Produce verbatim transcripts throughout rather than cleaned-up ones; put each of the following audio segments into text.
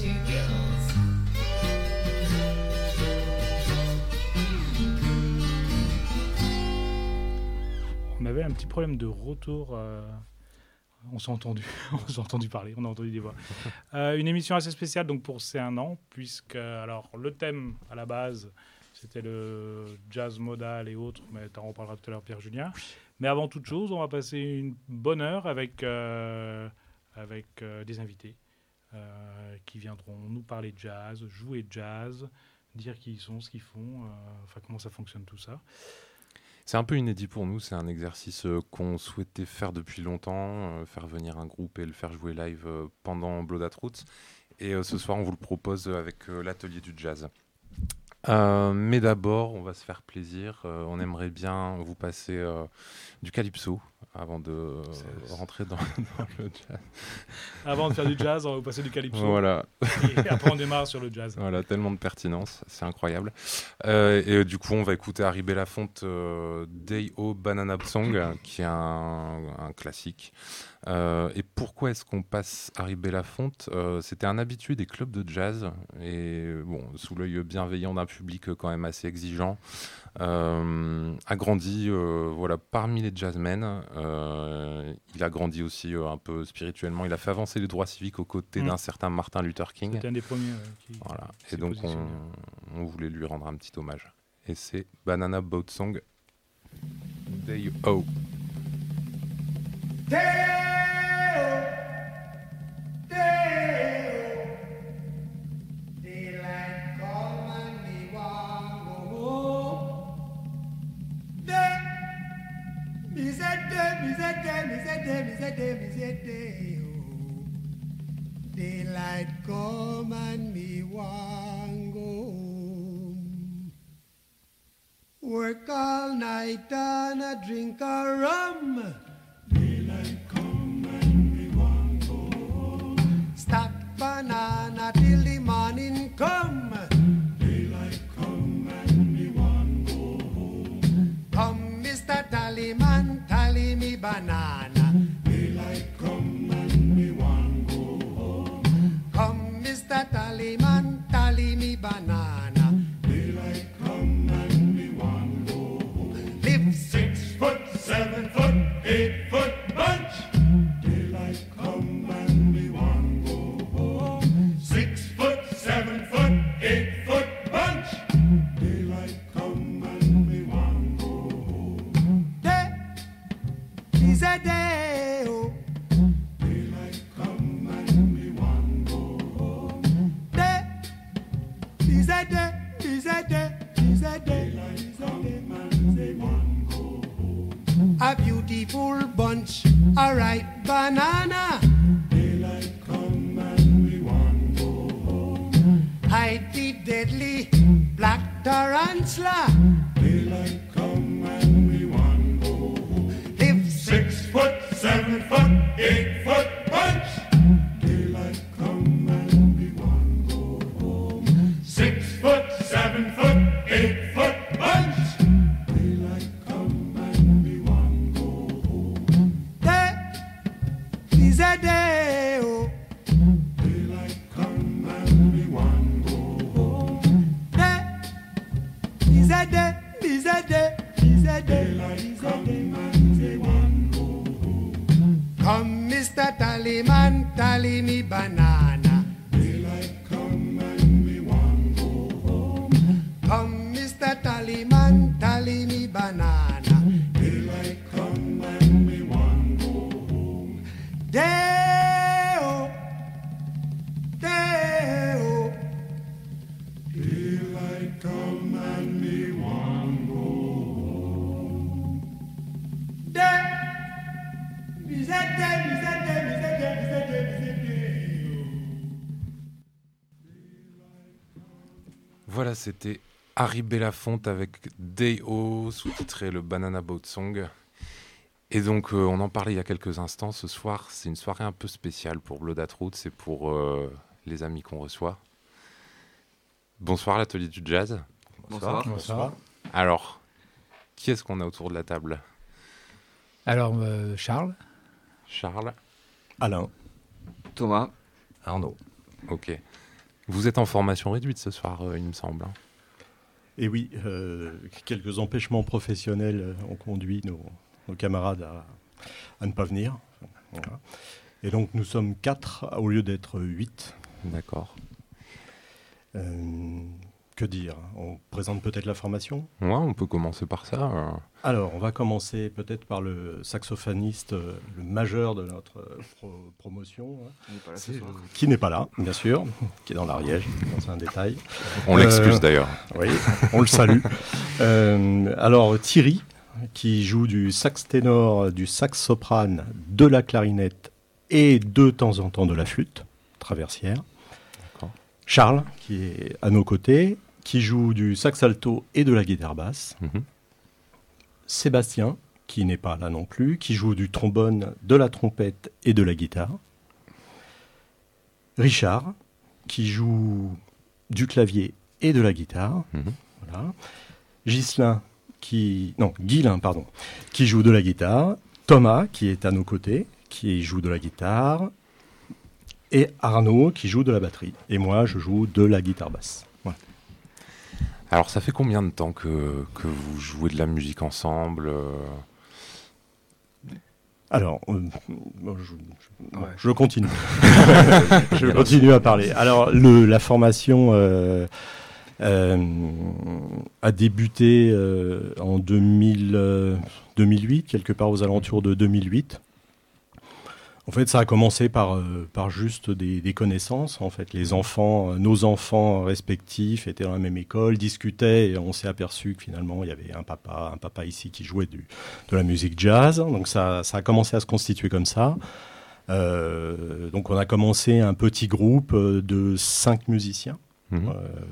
two gills. On avait un petit problème de retour. Euh... On s'est entendu, on s'est entendu parler, on a entendu des voix. Euh, une émission assez spéciale donc pour C'est un an, puisque alors le thème à la base c'était le jazz modal et autres, mais tu en reparleras tout à l'heure Pierre-Julien. Mais avant toute chose, on va passer une bonne heure avec euh, avec euh, des invités euh, qui viendront nous parler de jazz, jouer jazz, dire qui ils sont, ce qu'ils font, euh, enfin comment ça fonctionne tout ça. C'est un peu inédit pour nous, c'est un exercice euh, qu'on souhaitait faire depuis longtemps, euh, faire venir un groupe et le faire jouer live euh, pendant Blood at Roots. Et euh, ce soir, on vous le propose avec euh, l'atelier du jazz. Euh, mais d'abord, on va se faire plaisir. Euh, on aimerait bien vous passer euh, du calypso avant de euh, rentrer dans, dans le jazz. Avant de faire du jazz, on va vous passer du calypso. Voilà. Et après, on démarre sur le jazz. Voilà, tellement de pertinence, c'est incroyable. Euh, et euh, du coup, on va écouter Harry Belafonte, euh, Day-O Banana Song, qui est un, un classique. Euh, et pourquoi est-ce qu'on passe Harry Belafonte ? euh, C'était un habitué des clubs de jazz, et bon, sous l'œil bienveillant d'un public quand même assez exigeant, euh, a grandi euh, voilà, parmi les jazzmen. Euh, il a grandi aussi euh, un peu spirituellement. Il a fait avancer les droits civiques aux côtés mmh. d'un certain Martin Luther King. C'était un des premiers euh, qui voilà. Et donc on, on voulait lui rendre un petit hommage. Et c'est Banana Boat Song, Day-O. Day-O, Day-O, daylight come and me want go home. Day, me say day, me say day, me say day, me say day, me say day-o. Daylight come and me want go home. Work all night and a drink a rum. Stack banana till the morning come. Daylight come and me want go home. Come, Mister Tallyman, tally me banana. Daylight come and me want go home. Come, Mister Tallyman, tally me banana. Daylight come and me want go home. Live six foot, seven foot, eight foot bunch. Daylight come and me want go home. Six foot, seven foot, eight foot bunch. Daylight come and me want go home. Day is a day, oh. Daylight come and me want go home. Day is a day, is a day, is a day. Daylight come and me want go home. A beautiful bunch, a ripe banana. Daylight come and we want go home. Hide the deadly black tarantula. Daylight come and we want go home. Live six foot, seven foot, eight foot bunch. Daylight come and we want go home. Six foot, seven foot, eight foot bunch. Daylight come and we want go home. Day is a day, oh. Daylight come and we want go home. Day is a day, is a day, is a day. Daylight come and we want go home. Come, Mister Tallyman, tally me banana. Daylight come and we want go home. Come, Mister Tallyman, tally me banana. Daylight come and we want go home. Day-o, day-o. Daylight come and me want go home. Day, me say day, me say day, me say day, me say day, me say day-o. Voilà, c'était Harry Belafonte avec Day-O, sous-titré le Banana Boat Song. Et donc, euh, on en parlait il y a quelques instants. Ce soir, c'est une soirée un peu spéciale pour Blood at Roots, c'est pour euh, les amis qu'on reçoit. Bonsoir, l'atelier du jazz. Bonsoir. Bonsoir. Bonsoir. Alors, qui est-ce qu'on a autour de la table ? Alors, euh, Charles. Charles. Alain. Thomas. Arnaud. Ok. Vous êtes en formation réduite ce soir, euh, il me semble. Hein. Et oui, euh, quelques empêchements professionnels euh, ont conduit nos, nos camarades à, à ne pas venir. Voilà. Et donc nous sommes quatre au lieu d'être huit. D'accord. Euh, que dire? On présente peut-être la formation? Ouais, on peut commencer par ça. euh. Alors, on va commencer peut-être par le saxophoniste, euh, le majeur de notre euh, pro- promotion, hein, C'est- qui n'est pas là, bien sûr, qui est dans l'Ariège, c'est un détail. On Euh, l'excuse d'ailleurs. Oui, on le salue. Euh, alors, Thierry, qui joue du sax ténor, du sax soprane, de la clarinette et de temps en temps de la flûte traversière. D'accord. Charles, qui est à nos côtés, qui joue du sax alto et de la guitare basse. Mhm. Sébastien, qui n'est pas là non plus, qui joue du trombone, de la trompette et de la guitare. Richard, qui joue du clavier et de la guitare. Mhm. Voilà. Ghislain, qui... Non, Guilain, pardon, qui joue de la guitare. Thomas, qui est à nos côtés, qui joue de la guitare. Et Arnaud, qui joue de la batterie. Et moi, je joue de la guitare basse. Voilà. Alors, ça fait combien de temps que, que vous jouez de la musique ensemble euh Alors, euh, bon, je, je- Ouais. je continue. je continue à parler. Alors, le, la formation euh, euh, a débuté euh, en deux mille, euh, deux mille huit, quelque part aux alentours de deux mille huit. En fait, ça a commencé par, euh, par juste des, des connaissances. En fait, les enfants, euh, nos enfants respectifs étaient dans la même école, discutaient, et on s'est aperçu que finalement, il y avait un papa, un papa ici qui jouait du, de la musique jazz. Donc, ça, ça a commencé à se constituer comme ça. Euh, donc, on a commencé un petit groupe euh, de cinq musiciens. Mhm. Euh,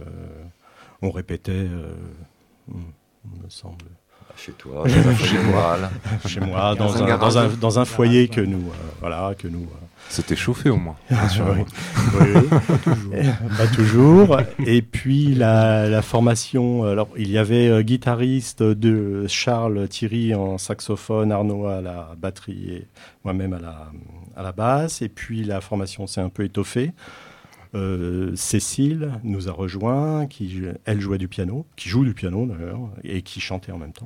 on répétait, euh, il me semble, Chez toi, chez la générale. chez moi, dans Dans un un, garage. dans un, dans un foyer que nous, euh, voilà, que nous. euh, C'était chauffé au moins. oui, oui. Pas toujours. Et puis la, la formation, alors il y avait euh, guitariste de Charles Thierry en saxophone, Arnaud à la batterie et moi-même à la, à la basse. Et puis la formation s'est un peu étoffée. Euh, Cécile nous a rejoint, qui elle jouait du piano, qui joue du piano d'ailleurs, et qui chantait en même temps.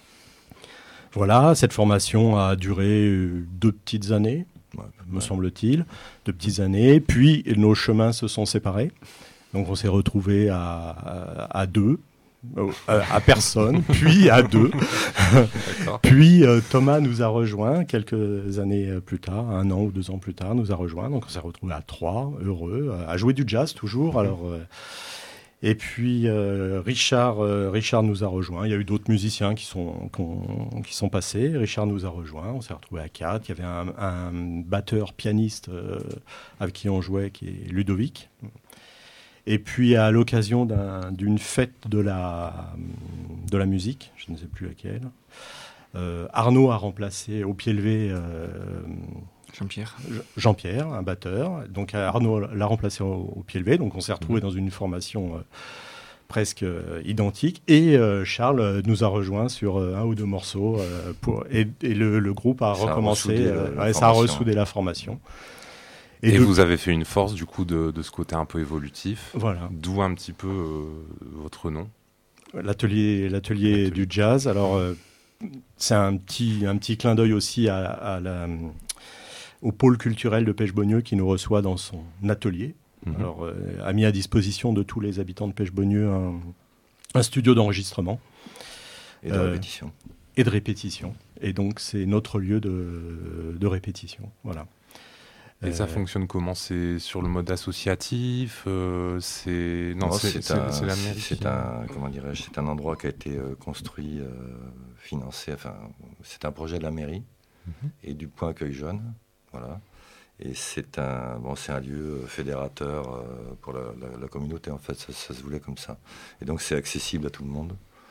Voilà, cette formation a duré euh, deux petites années, Ouais, me ouais. semble-t-il, deux petites années. Puis nos chemins se sont séparés. Donc on s'est retrouvés à, à, à deux, euh, à personne, puis à deux. D'accord. Puis euh, Thomas nous a rejoints quelques années euh, plus tard, un an ou deux ans plus tard, nous a rejoints. Donc on s'est retrouvés à trois, heureux, euh, à jouer du jazz toujours. Alors, euh, et puis euh, Richard, euh, Richard nous a rejoints. Il y a eu d'autres musiciens qui sont, qu'on- qui sont passés. Richard nous a rejoints. On s'est retrouvés à quatre. Il y avait un, un batteur pianiste euh, avec qui on jouait, qui est Ludovic. Et puis à l'occasion d'un- d'une fête de la, de la musique, je ne sais plus laquelle, euh, Arnaud a remplacé au pied levé euh, Jean-Pierre. Jean-Pierre, un batteur. Donc Arnaud l'a remplacé au, au pied levé. Donc on s'est retrouvés dans une formation euh, presque euh, identique. Et euh, Charles euh, nous a rejoints sur euh, un ou deux morceaux. euh, pour, et et le, le groupe a Ça a recommencé. ressoudé euh, la- la ouais, ça a formation. ressoudé la formation. Et, de- vous avez fait une force du coup de, de ce côté un peu évolutif, Voilà. d'où un petit peu euh, votre nom. L'atelier, l'atelier L'atelier. du jazz. Alors, euh, c'est un petit, un petit clin d'œil aussi à, à la, au pôle culturel de Pêche-Beaunieu qui nous reçoit dans son atelier. Mhm. Alors, euh, a mis à disposition de tous les habitants de Pêche-Beaunieu un, un studio d'enregistrement Et de Euh, répétition. et de répétition. Et donc, c'est notre lieu de, de répétition. Voilà. Et ça Euh, fonctionne comment? C'est sur le mode associatif euh, C'est non, Non, c'est c'est c'est- un, c'est la mairie. c'est qui- un, comment dirais-je, c'est un endroit qui a été euh, construit, euh, financé. Enfin, c'est un projet de la mairie Mhm. et du Point Accueil Jeune, voilà. Et c'est un, bon, c'est un lieu euh, fédérateur euh, pour la, la- la communauté. En fait, ça, ça se voulait comme ça. Et donc, c'est accessible à tout le monde.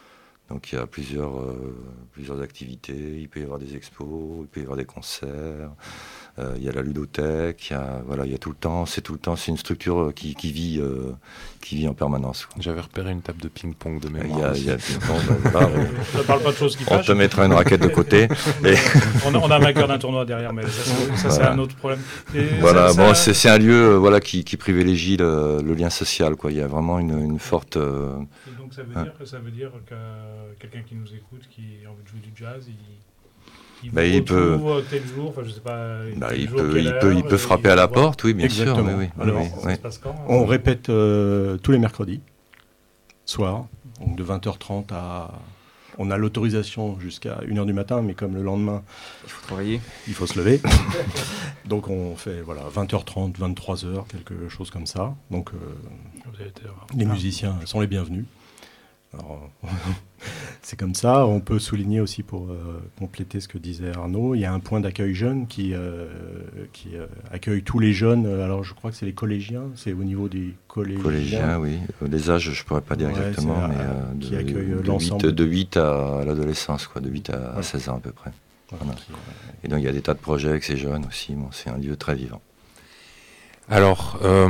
Donc il y a plusieurs, euh, plusieurs activités, il peut y avoir des expos, il peut y avoir des concerts, euh, il y a la ludothèque, il y a, voilà, il y a tout le temps, c'est tout le temps, c'est une structure qui, qui, vit, euh, qui vit en permanence. Quoi. J'avais repéré une table de ping-pong de Il y mémoire. a, il y a ping-pong, ben, voilà, On ne parle pas de choses qui on fâchent. te mettra une raquette de côté. Et on, a, on a un vainqueur d'un tournoi derrière, mais ça, c'est, ça, c'est Voilà. un autre problème. Et voilà, ça, bon, ça- c'est, c'est un lieu euh, voilà, qui, qui privilégie le, le lien social. Quoi. Il y a vraiment une, une forte... euh, Et donc ça veut Hein. dire que ça veut dire que quelqu'un qui nous écoute, qui a envie de jouer du jazz, il, il, Bah, vous il peut- retrouve tel jour, enfin je sais pas. bah, tel il, jour, peut, quelle il, peut, il heure, peut et frapper il à la va voir. porte, oui, bien Exactement. sûr. Oui, oui, Alors, oui, Ça oui. se passe quand hein On répète euh, tous les mercredis, soir, donc de vingt heures trente à... On a l'autorisation jusqu'à une heure du matin, mais comme le lendemain, Il faut travailler. il faut se lever. Donc on fait voilà, vingt heures trente, vingt-trois heures, quelque chose comme ça. Donc euh, Vous avez été- les Ah. musiciens sont les bienvenus. Alors, c'est comme ça. On peut souligner aussi, pour euh, compléter ce que disait Arnaud, il y a un point d'accueil jeune qui, euh, qui euh, accueille tous les jeunes. Alors je crois que c'est les collégiens, c'est au niveau des collégiens. Collégiens, oui. Euh, Les âges, je ne pourrais pas dire Ouais, exactement, c'est, mais euh, euh, qui de, accueille, euh, de, l'ensemble. huit, de huit à l'adolescence, quoi, de huit à Ouais. seize ans à peu près. Voilà, Voilà. qui, euh, Et donc il y a des tas de projets avec ces jeunes aussi. Bon, c'est un lieu très vivant. Alors, euh,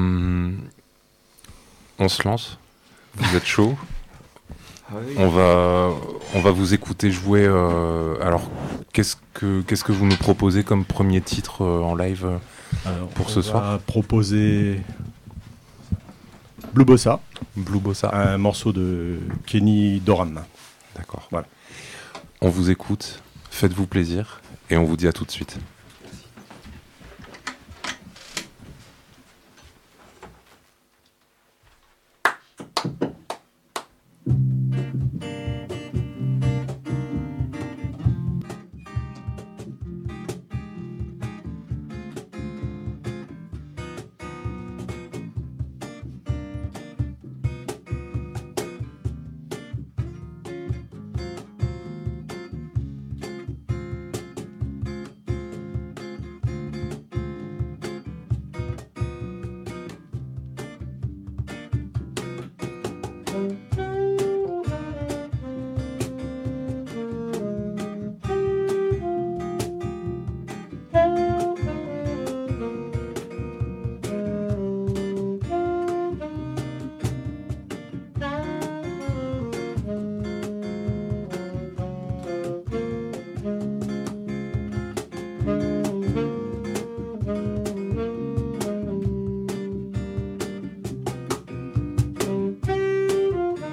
on se lance. Vous êtes chaud. Ah oui. On va, on va vous écouter jouer. euh, alors, qu'est-ce que, qu'est-ce que vous nous proposez comme premier titre euh, en live euh, alors, Pour on ce va soir. proposer Blue Bossa, Blue Bossa. un morceau de Kenny Dorham. D'accord. Voilà. On vous écoute. Faites-vous plaisir et on vous dit à tout de suite. Thank you.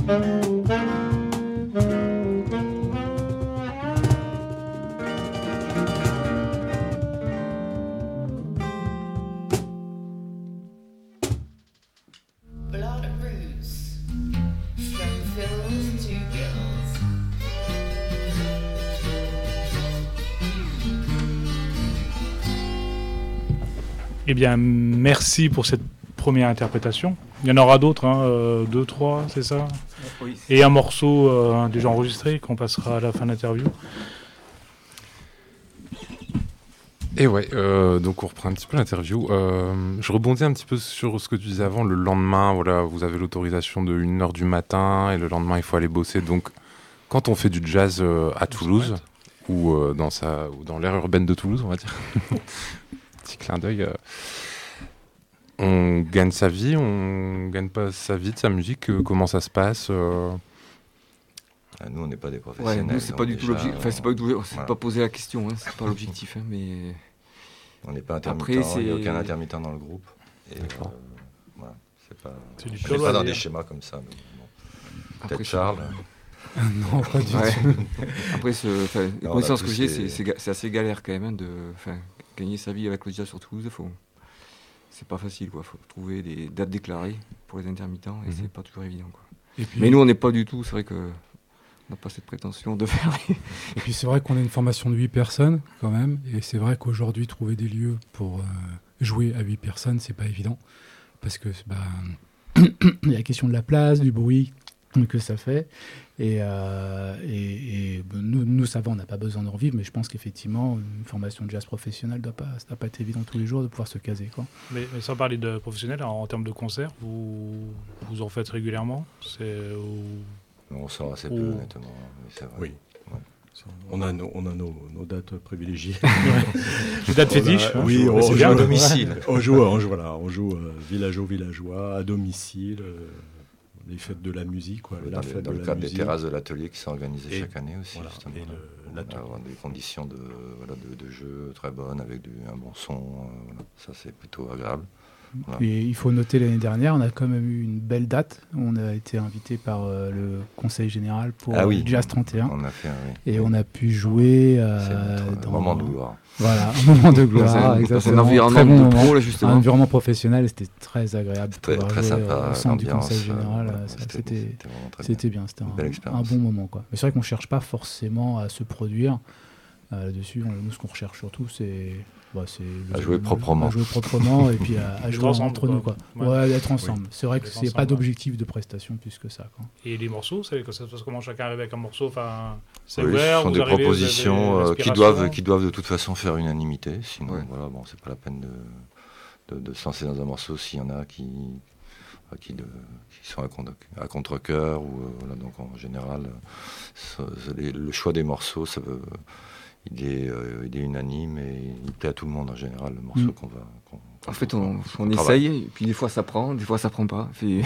Blood roots from fills to gills. Eh bien, merci pour cette première interprétation. Il y en aura d'autres, hein, euh, deux, trois, c'est ça? Oui. Et un morceau euh, déjà enregistré qu'on passera à la fin de l'interview. Et ouais, euh, donc on reprend un petit peu l'interview. Euh, je rebondis un petit peu sur ce que tu disais avant. Le lendemain, voilà, vous avez l'autorisation de une heure du matin et le lendemain, il faut aller bosser. Donc, quand on fait du jazz euh, à Toulouse ou, euh, dans, sa, ou dans l'aire urbaine de Toulouse, on va dire, petit clin d'œil, euh, on gagne sa vie, on gagne pas sa vie de sa musique. euh, comment ça se passe euh, Ah, nous, on n'est pas des Ouais, professionnels. nous, c'est pas donc du tout déjà, l'objectif. Enfin, c'est pas, du tout- c'est voilà. pas poser la question, hein, c'est pas l'objectif, hein, mais. On n'est pas intermittent, Après, il n'y c'est- a aucun intermittent dans le groupe. Et, D'accord. euh, voilà, c'est pas, C'est du on pur n'est pas dans loisir. des schémas comme ça. Mais bon. Après, Peut-être c'est- Charles. Non, pas du Ouais. tout. Après, ce, enfin, les Non, on a connaissances tous que j'ai, ces- c'est, c'est, ga- c'est assez galère quand même, hein, de enfin, gagner sa vie avec le jazz sur Toulouse. Faut, c'est pas facile, quoi. Faut trouver des dates déclarées pour les intermittents et Mhm. c'est pas toujours évident, quoi. Et puis, Mais nous, on n'est pas du tout. C'est vrai que on n'a pas cette prétention de faire. et puis c'est vrai qu'on a une formation de huit personnes quand même, et c'est vrai qu'aujourd'hui trouver des lieux pour euh, jouer à huit personnes, c'est pas évident, parce que bah, il y a la question de la place, du bruit que ça fait, et, euh, et, et ben, nous, nous ça va, on n'a pas besoin d'en vivre, mais je pense qu'effectivement une formation de jazz professionnelle doit pas, ça doit pas être évident tous les jours de pouvoir se caser, quoi. Mais, mais sans parler de professionnels, en, en termes de concerts, vous, vous en faites régulièrement? C'est, ou- On sort assez peu, Oh. honnêtement. Mais c'est vrai. Oui. On a nos, on a nos, nos dates privilégiées. Les dates On a- fétiches, hein, Oui, je- on, c'est on bien. joue à domicile. on joue, on joue, voilà, on joue euh, villageois, villageois, à domicile, euh, les fêtes de la musique, quoi, la Dans, les- fête dans de le la cadre des musique. terrasses de l'atelier qui sont organisées Et- chaque année aussi. voilà, justement, et là. le- On l'atelier. va avoir des conditions de, voilà, de, de jeu très bonnes avec du, un bon son. euh, voilà. Ça, c'est plutôt agréable. Voilà. Et il faut noter l'année dernière, on a quand même eu une belle date. On a été invité par euh, le Conseil général pour Ah oui. le Jazz trente et un. On a fait un. oui. Et on a pu jouer euh, C'est notre dans moment de gloire. Voilà, un moment de Dans gloire, un, dans exactement. un environnement Très bon de moment. pro, là, Un justement. environnement professionnel, et c'était très agréable de Très, pouvoir très jouer sympa. au centre du l'ambiance, Conseil euh, général. voilà, ça, c'était- C'était c'était vraiment très bien. c'était bien, c'était Une belle un, expérience. un bon moment, quoi. Mais c'est vrai qu'on ne cherche pas forcément à se produire euh, là-dessus. On- Nous, ce qu'on recherche surtout, c'est bah, c'est le- À jouer le- proprement. à jouer proprement et puis à, à D'être jouer ensemble, entre nous, quoi. quoi. Ouais, Ouais. d'être ensemble. C'est vrai que D'être c'est pas ensemble, d'objectif de prestation plus que ça, quoi. Et les morceaux, c'est, que ça se passe comment? Chacun arrive avec un morceau, enfin, c'est Oui, ouvert, ce sont vous des arrivez, vous avez propositions euh, qui, l'inspiration. doivent, qui doivent de toute façon faire unanimité. Sinon, Ouais. voilà, bon, c'est pas la peine de, de, de se lancer dans un morceau s'il y en a qui, enfin, qui, de- qui sont à contre- à contre-cœur. Ou, euh, voilà, donc en général, euh, ça- ça- les- le choix des morceaux, ça veut, il, est, euh, il est unanime et il plaît à tout le monde en général, le morceau Mm. qu'on va. qu'on- En fait, qu'on- on, qu'on on travaille. essaye, et puis des fois ça prend, des fois ça prend pas. Puis-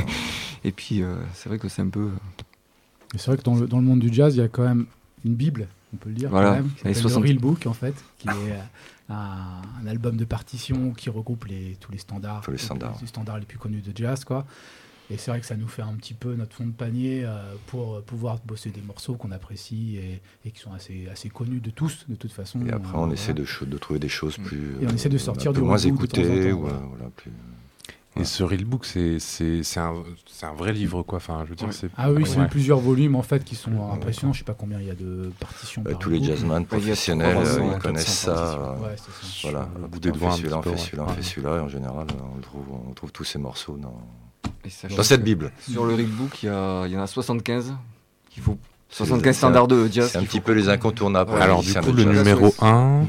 et puis, euh, c'est vrai que c'est un peu. Et c'est vrai que dans le, dans le monde du jazz, il y a quand même une Bible, on peut le dire, Voilà, quand même, qui les s'appelle soixante. le Real Book, en fait, qui est euh, un, un album de partitions qui regroupe les, tous les standards, Tous les standards. les standards les plus connus de jazz, quoi. Et c'est vrai que ça nous fait un petit peu notre fond de panier euh, pour euh, pouvoir bosser des morceaux qu'on apprécie et, et qui sont assez, assez connus de tous, de toute façon. Et après, Euh, on voilà. essaie de, cho- de trouver des choses plus. Et on essaie de euh, sortir un peu du moins reboot de temps en écoutées. temps, ou, euh, voilà. voilà, plus- Et ce Real Book, c'est, c'est, c'est, un, c'est un vrai livre, quoi. Enfin, je veux dire, Ouais. c'est... Ah oui, c'est Ouais. plusieurs volumes, en fait, qui sont impressionnants. Je sais pas combien il y a de partitions Euh, par tous les book. jazzman il y a professionnels, trois euh, cents, ils quatre connaissent cents ça. partitions. euh, Ouais, c'est ça. Voilà, Sur le on bout des fait doigts un celui-là, on petit peu, fait ouais. celui-là, on Ouais. fait celui-là, et en général, on, le trouve, on trouve tous ces morceaux dans, Et ça, dans cette Bible. Sur le Reelbook, il y, a- il y en a soixante-quinze qu'il faut. C'est soixante-quinze les- standards de jazz. C'est un qu'il petit faut- peu les incontournables. pour les Alors, du musiciens coup, de le jazz. numéro un...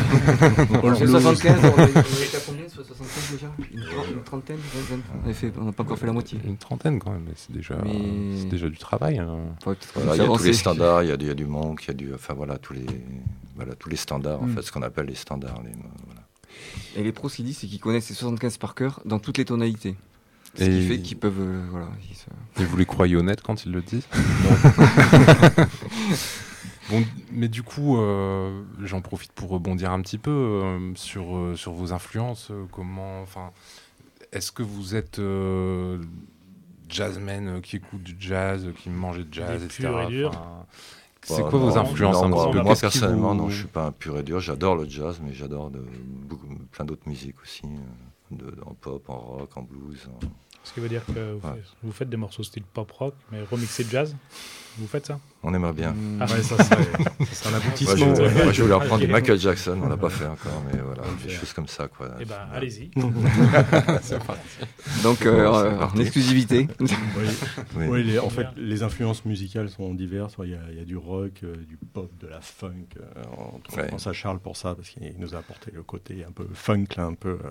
C'est soixante-quinze, on a été à combien sur soixante-quinze déjà une, trente- une trentaine, une vingtaine. On a fait- on n'a pas encore fait la moitié. Une trentaine, quand même. Mais c'est déjà, Mais- c'est déjà du travail. hein. Faut peut-être Voilà, il y a tous avancer. les standards, il y a du, il y a du Monk, il y a du, enfin voilà, tous les, voilà, tous les standards, en Mm. fait, ce qu'on appelle les standards. Les, voilà. Et les pros, ce qu'ils disent, c'est qu'ils connaissent ces soixante-quinze par cœur dans toutes les tonalités. Ce Et- qui fait qu'ils peuvent. euh, voilà, ils se- Et vous les croyez honnêtes quand ils le disent? Bon, mais du coup, euh, j'en profite pour rebondir un petit peu euh, sur, euh, sur vos influences. euh, comment, enfin, est-ce que vous êtes euh, jazzmen euh, qui écoutent du jazz, euh, qui mangeaient de jazz, Des et cetera. purs et durs. Enfin, c'est Bah, quoi non, vos influences non, un moi, petit peu moi, Qu'est-ce qui personnellement, vous- non, je suis pas un pur et dur. J'adore le jazz, mais j'adore de, beaucoup, plein d'autres musiques aussi, euh, de, en pop, en rock, en blues. En... Ce qui veut dire que vous, Ouais. faites, vous faites des morceaux style pop rock, mais remixé de jazz. Vous faites ça? On aimerait bien. Ah. Ouais, ça serait, ça serait un Moi, aboutissement. je, ouais. moi, je voulais reprendre Ok. du Michael Jackson, on l'a pas fait encore, mais voilà, On va le des faire. choses comme ça, quoi. Eh ben, Ouais. allez-y. Donc, euh, Bon, c'est euh, en parti. exclusivité. Oui. Oui. Oui, les- en fait, les influences musicales sont diverses. Il y a, il y a du rock, euh, du pop, de la funk. euh, on, Ouais. on pense à Charles pour ça, parce qu'il nous a apporté le côté un peu funk, là, un peu euh,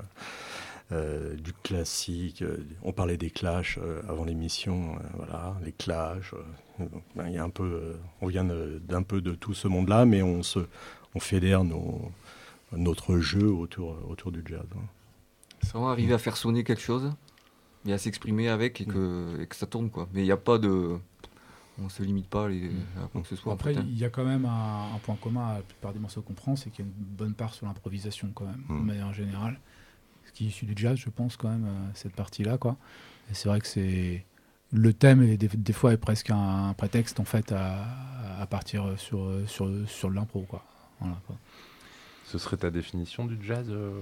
euh, du classique. euh, on parlait des Clash euh, avant l'émission. euh, voilà, les Clash. euh, ben, il y a un peu, euh, on vient de- d'un peu de tout ce monde-là, mais on, se, on fédère nos, notre jeu autour, autour du jazz. hein. C'est vraiment arriver à faire sonner quelque chose et à s'exprimer avec et que, et que ça tourne, quoi. Mais il n'y a pas de. On se limite pas à, les, à quoi que ce soit. en Après, fait, hein. il y a quand même un, un point commun à la plupart des morceaux qu'on prend, c'est qu'il y a une bonne part sur l'improvisation quand même, Mm. de manière générale. Ce qui est issu du jazz, je pense quand même, euh, cette partie-là, quoi. Et c'est vrai que c'est le thème est des, des fois est presque un, un prétexte en fait à, à partir sur sur sur de l'impro, quoi. Voilà, quoi. Ce serait ta définition du jazz euh,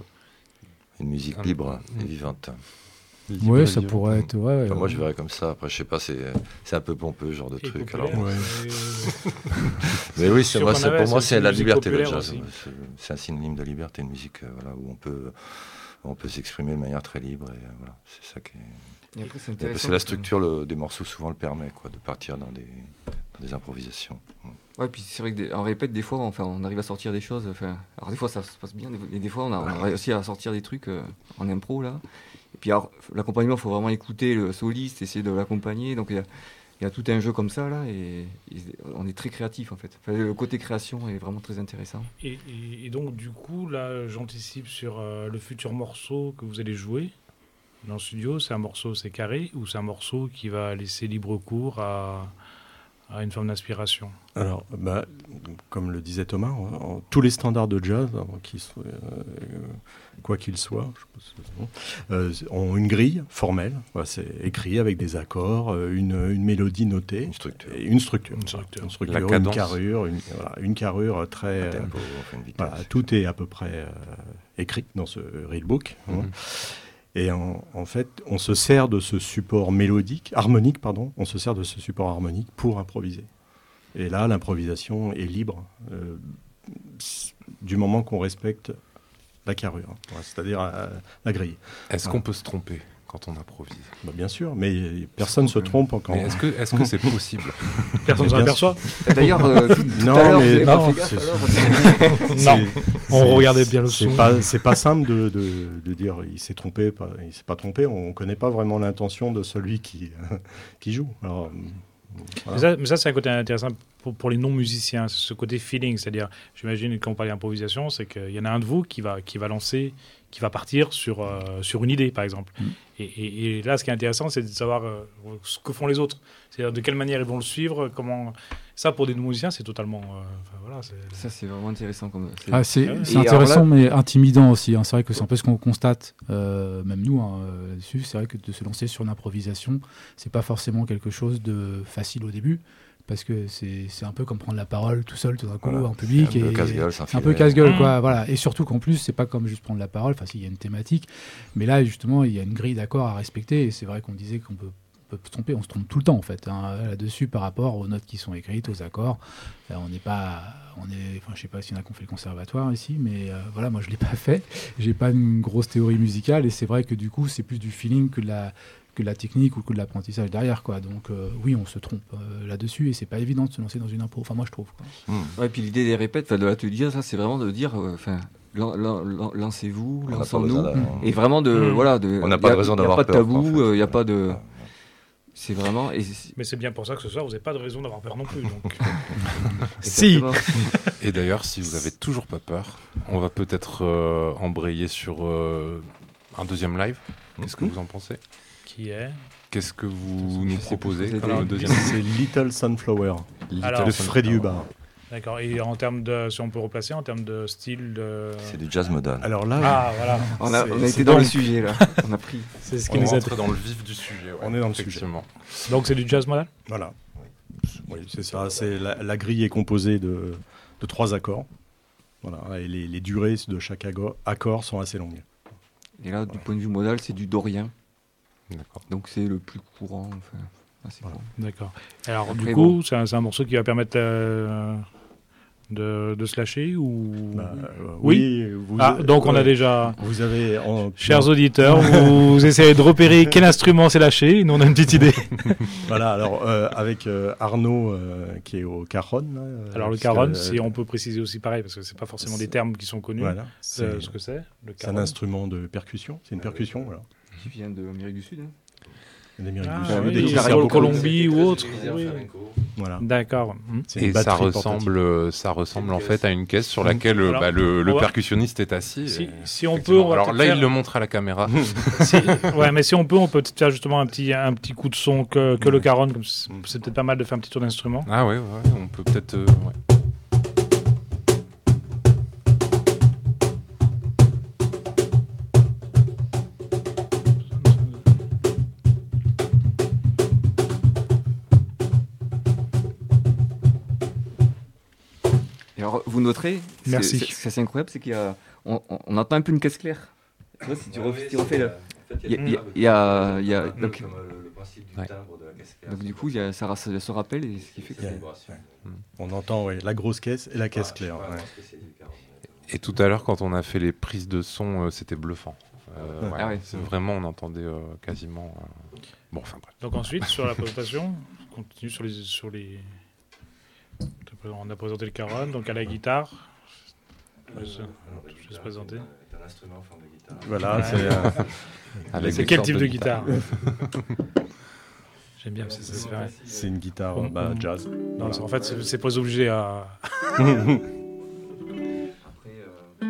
Une musique Un- libre et Mm. vivante. libre Ouais, et ça vivant. pourrait être. Ouais, Enfin, moi, ouais. je verrais comme ça. Après, je sais pas, c'est c'est un peu pompeux, ce genre de Et truc. populaire, Alors, Ouais. euh, mais oui, c'est sûr moi, qu'on c'est- avait, pour moi, c'est c'est une la musique liberté, le populaire jazz. aussi. ouais. C'est- C'est un synonyme de liberté, une musique euh, voilà, où on peut, on peut s'exprimer de manière très libre. Et, euh, voilà, c'est ça qui est... Et après, c'est et intéressant. parce que la parce que- structure le- des morceaux souvent le permet, quoi, de partir dans des, dans des improvisations. Ouais, puis c'est vrai qu'on répète des fois, enfin, on arrive à sortir des choses. Enfin, alors des fois ça se passe bien, des fois- et des fois on a, on a réussi à sortir des trucs euh, en impro là. Et puis alors, l'accompagnement, il faut vraiment écouter le soliste, essayer de l'accompagner. Donc il y a, il y a tout un jeu comme ça là, et, et on est très créatif en fait. Enfin, le côté création est vraiment très intéressant. Et, et- et donc, du coup, là, j'anticipe sur euh, le futur morceau que vous allez jouer dans le studio. C'est un morceau, c'est carré, ou c'est un morceau qui va laisser libre cours à, à une forme d'inspiration? Alors, bah, comme le disait Thomas, en- en- tous les standards de jazz, hein, qui soient, euh, quoi qu'ils soient, je sais pas si c'est bon, euh, ont une grille formelle. Voilà, c'est écrit avec des accords, euh, une, une mélodie notée, Une structure. et une structure. Une structure. Une, structure, La une cadence. carrure, une, voilà, une carrure très. Un euh, tempo, enfin, une vitesse. voilà, tout est à peu près euh, écrit dans ce reelbook. hein. Mhm. Et en, en fait, on se sert de ce support mélodique, harmonique, pardon, on se sert de ce support harmonique pour improviser. Et là, l'improvisation est libre, euh, s- du moment qu'on respecte la carrure, hein, c'est-à-dire euh, la grille. Est-ce Ah. qu'on peut se tromper quand on improvise Bah, bien sûr, mais personne ne se trompe quand. Mais est-ce que est-ce que c'est possible Personne ne s'en bien aperçoit? D'ailleurs, euh, tout Non, à l'heure, mais- vous avez pas non, fait gaffe, c'est- alors Non, C'est- on c'est- regardait bien le c'est son. pas c'est pas simple de, de, de dire il s'est trompé, pas, il s'est pas trompé. On connaît pas vraiment l'intention de celui qui qui joue. Alors, voilà. Mais ça, mais ça, c'est un côté intéressant pour, pour les non-musiciens, c'est ce côté feeling. C'est-à-dire, j'imagine, quand on parle d'improvisation, c'est qu'il y en a un de vous qui va, qui va lancer, qui va partir sur, euh, sur une idée, par exemple. Mm. Et, et- et là, ce qui est intéressant, c'est de savoir euh, ce que font les autres. C'est-à-dire de quelle manière ils vont le suivre, comment... Ça, pour des non-musiciens, c'est totalement... euh, enfin, voilà, c'est... Ça, c'est vraiment intéressant. Comme, c'est- Ah, c'est Ah oui. c'est Et alors intéressant, là- mais intimidant aussi. hein. C'est vrai que c'est un peu ce qu'on constate, euh, même nous, hein, euh, là-dessus. C'est vrai que de se lancer sur une improvisation, c'est pas forcément quelque chose de facile au début, parce que c'est c'est un peu comme prendre la parole tout seul, tout d'un coup, Voilà. en public. C'est un peu et- casse-gueule, sans c'est un peu filet. casse-gueule, Mmh. quoi. Voilà. Et surtout qu'en plus, c'est pas comme juste prendre la parole. Enfin, s'il y a une thématique, mais là, justement, il y a une grille d'accords à respecter. Et c'est vrai qu'on disait qu'on peut, on peut se tromper. On se trompe tout le temps, en fait, hein, là-dessus, par rapport aux notes qui sont écrites, aux accords. Euh, on n'est pas, on est, enfin, je sais pas s'il y en a qui ont fait le conservatoire ici, mais euh, voilà, moi, je l'ai pas fait. J'ai pas une grosse théorie musicale, et c'est vrai que du coup, c'est plus du feeling que de la que de la technique ou que de l'apprentissage derrière, quoi. Donc euh, oui, on se trompe euh, là-dessus, et c'est pas évident de se lancer dans une impro. Enfin, moi, je trouve, quoi. Hmm. Ouais, puis l'idée des répètes, enfin, de l'atelier, ça, c'est vraiment de dire, euh, enfin, lan- lan- lan- lancez-vous, On n'a pas lançons-nous, besoin d'un- et vraiment de, Mmh. voilà, de. On n'a pas y a- de raison y a d'avoir pas de peur, quoi, en tabou, fait. il n'y a pas de. Ouais. C'est vraiment. Et c'est- Mais c'est bien pour ça que ce soir, vous n'avez pas de raison d'avoir peur non plus. Donc... si. Et d'ailleurs, si vous avez toujours pas peur, on va peut-être euh, embrayer sur euh, un deuxième live. Qu'est-ce que Mhm. vous en pensez? Qui est Qu'est-ce que vous Je nous sais plus proposez ce que comme c'était. deuxième C'est Little Sunflower Alors, de Freddy Hubbard. D'accord. Et en termes de, si on peut replacer, en termes de style, de... C'est du jazz modal. Alors là, Ah, voilà. On a, C'est- on a c'est été dans donc- le sujet là. On a pris. C'est ce On qui nous a... rentre dans le vif du sujet. ouais, On est dans le sujet. effectivement. Donc c'est du jazz modal. voilà. Oui, c'est ça. C'est la, la grille est composée de, de trois accords. Voilà. Et les, les durées de chaque ago- accord sont assez longues. Et là, du point de vue modal, c'est du dorien. D'accord. Donc c'est le plus courant. Enfin, assez Voilà. courant. D'accord. Alors Après, du coup, c'est un, c'est un morceau qui va permettre euh, de, de se lâcher ou... Bah, euh, Oui. vous, Ah, donc on a ouais, déjà... Vous avez, en- Chers auditeurs, vous essayez de repérer quel instrument c'est lâché. Nous, on a une petite idée. Voilà. Alors euh, avec euh, Arnaud euh, qui est au caron. là, euh, Alors le parce caron, que, si on peut préciser aussi pareil, parce que c'est pas forcément des termes qui sont connus. Voilà. C'est C'est ce que c'est. Le c'est un caron. instrument de percussion. C'est une percussion. Voilà. Qui vient de l'Amérique du Sud. Hein. L'Amérique Ah, du Sud, oui, des oui, Caraïbes, Col- Colombie ou autre. Oui. Voilà. D'accord. Hmm. C'est une Et ça batterie ressemble, euh, ça ressemble en fait à une caisse sur Mm. laquelle euh, Alors, bah, le, le on va- percussionniste est assis. Si, et- si on peut, effectivement. on va Alors peut-être là, faire- il le montre à la caméra. Si- ouais, mais si on peut, on peut peut-être faire justement un petit, un petit coup de son que, que le caron. Comme c'est c'est peut-être pas mal de faire un petit tour d'instrument. Ah ouais, ouais, on peut peut-être. euh, ouais. Et alors, vous noterez, c'est- Merci. c'est c'est assez incroyable, c'est qu'il y a, on, on- on entend un peu une caisse claire. Tu vois, si tu, refais, si tu refais le, il y a, il y a- il y a- il y a- donc, Ouais. donc du coup, il y a, ça, ra- ça se rappelle et ce qui fait que Yeah. On entend ouais, la grosse caisse et la caisse claire. ouais. Et tout à l'heure, quand on a fait les prises de son, euh, c'était bluffant. Euh, Ouais. ouais, Ah ouais. c'est vraiment, on entendait euh, quasiment. euh, Bon, enfin bref. Donc ensuite, sur la présentation, on continue sur les, sur les. On a présenté le caron, donc à la guitare. Je laisse, je laisse présenter. Voilà, Ouais. c'est euh, Avec C'est des quel sortes type de de guitare J'aime bien, c'est c'est vrai. c'est une guitare On- bah, on- jazz. Non, c'est- en fait, c'est- c'est pas obligé à. après, euh,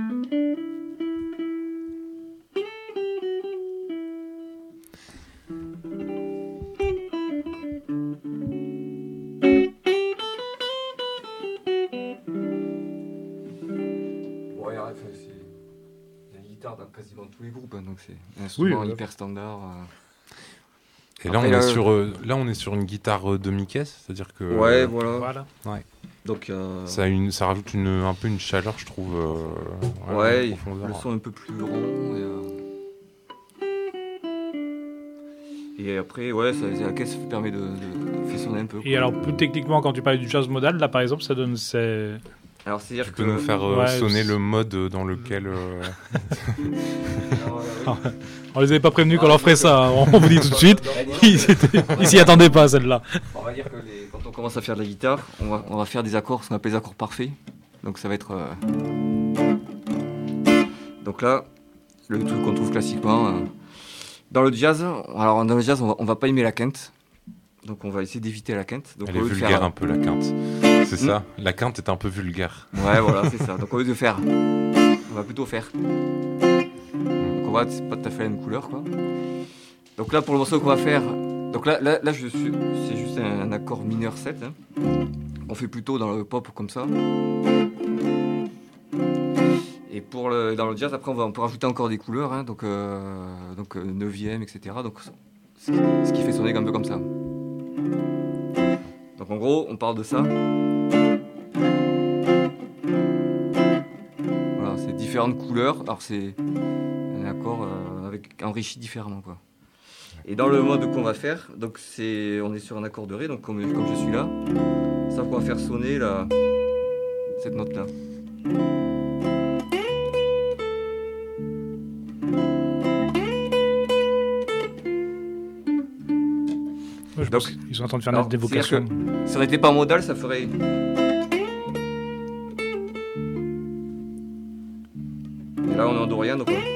bon, et après, c'est- il y a une guitare dans quasiment tous les groupes, hein, donc c'est un instrument voilà. hyper standard. euh. Et là, Après, on là, est sur, euh, là, on est sur une guitare euh, demi-caisse, c'est-à-dire que Ouais, euh, voilà. Voilà. Donc, euh, ça, a une, ça rajoute une, un peu une chaleur, je trouve. euh, ouais, une profondeur. le son est un peu plus rond. Et, euh, et après, ouais, ça, la caisse permet de, de, de faire sonner un peu. Et alors, plus techniquement, quand tu parlais du jazz modal, là par exemple, ça donne. c'est- Alors, c'est-à-dire Tu que. peux nous faire euh, Ouais, sonner c'est- le mode dans lequel. euh, Alors, euh, On les avait pas prévenus qu'on leur ferait ça, hein. On vous dit tout de suite. Ils étaient- ils s'y attendaient pas, celle-là. On va dire que les- quand on commence à faire de la guitare, on va, on va faire des accords, ce qu'on appelle des accords parfaits. Donc ça va être. euh, Donc là, le truc qu'on trouve classiquement. euh, Dans le jazz, alors dans le jazz, on va, on va pas aimer la quinte. Donc on va essayer d'éviter la quinte. Donc Elle au est lieu de vulgaire faire- un peu, la quinte. C'est ça La quinte est un peu vulgaire. Ouais, voilà, c'est ça. Donc au lieu de faire, on va plutôt faire. Donc on va, c'est pas tout à fait la même couleur, quoi. Donc là, pour le morceau qu'on va faire, donc là, là, là je suis, c'est juste un, un accord mineur sept. Hein. On fait plutôt dans le pop comme ça. Et pour le, dans le jazz, après, on, va, on peut rajouter encore des couleurs, hein, donc, euh, donc euh, neuvième, et cetera. Donc ce qui, ce qui fait sonner un peu comme ça. Donc en gros, on parle de ça. Voilà, c'est différentes couleurs. Alors c'est un accord euh, avec enrichi différemment, quoi. Et dans le mode qu'on va faire, donc c'est, on est sur un accord de ré, donc comme, comme je suis là, ça qu'on va faire sonner la, cette note là. Ouais, je Donc, pense qu'ils sont en train de faire alors, notre évocation. c'est-à-dire Si on n'était pas modal, ça ferait. Et là on est en dorien, donc. on-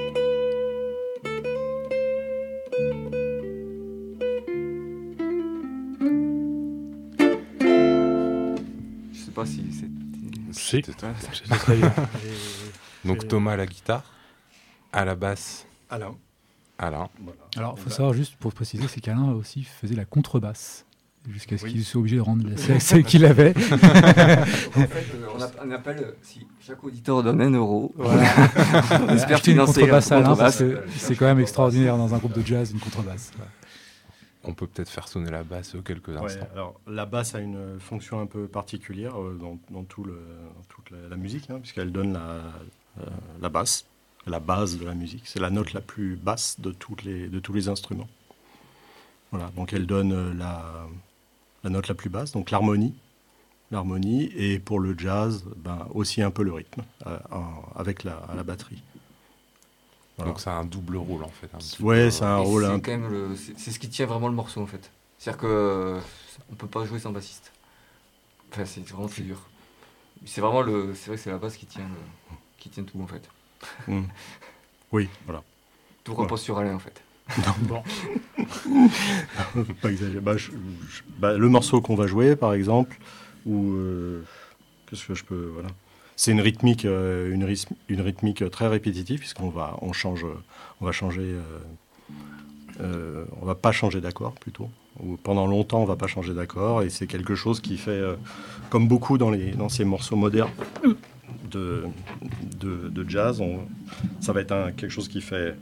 Je sais pas si c'est. Si. C'était- Ouais, C'était très bien. Donc Thomas à la guitare, à la basse, Alain. Alain. Voilà. Alors, il faut Bah, savoir juste pour préciser, c'est qu'Alain aussi faisait la contrebasse. jusqu'à ce Oui. qu'il soit obligé de rendre la celle, celle qu'il avait. En fait, euh, on, app- on appelle, euh, si chaque auditeur donne un euro, Voilà. on espère Acheter une financer contrebasse à la Alain, parce contrebasse. que c'est quand même extraordinaire dans un groupe de jazz, une contrebasse. Ouais. On peut peut-être faire sonner la basse quelques Ouais, instants. alors la basse a une fonction un peu particulière euh, dans, dans, tout le, dans toute la, la musique, hein, puisqu'elle donne la, euh, la basse, la base de la musique. C'est la note la plus basse de, toutes les, de tous les instruments. Voilà, donc elle donne euh, la, la note la plus basse, donc l'harmonie. L'harmonie, et pour le jazz, ben, aussi un peu le rythme, euh, en- avec la, la batterie. Voilà. Donc ça a un double rôle en fait. un petit Ouais, peu. c'est un Et rôle c'est un quand même le- c'est c'est ce qui tient vraiment le morceau en fait. C'est-à-dire que euh, on peut pas jouer sans bassiste. Enfin, c'est vraiment très dur. C'est vraiment le, c'est vrai que c'est la basse qui tient, le- qui tient tout en fait. Mm. Oui, voilà. Tout repose sur Alain en fait. Bon, Faut pas exagérer. Bah, je- je- bah, le morceau qu'on va jouer, par exemple, ou euh, qu'est-ce que je peux, voilà. C'est une rythmique, euh, une, rythmi- une rythmique très répétitive, puisqu'on va, on change, on va changer, euh, euh, on va pas changer d'accord plutôt. Ou pendant longtemps, on va pas changer d'accord, et c'est quelque chose qui fait, euh, comme beaucoup dans les, dans ces morceaux modernes de, de, de jazz, on- ça va être un, quelque chose qui fait.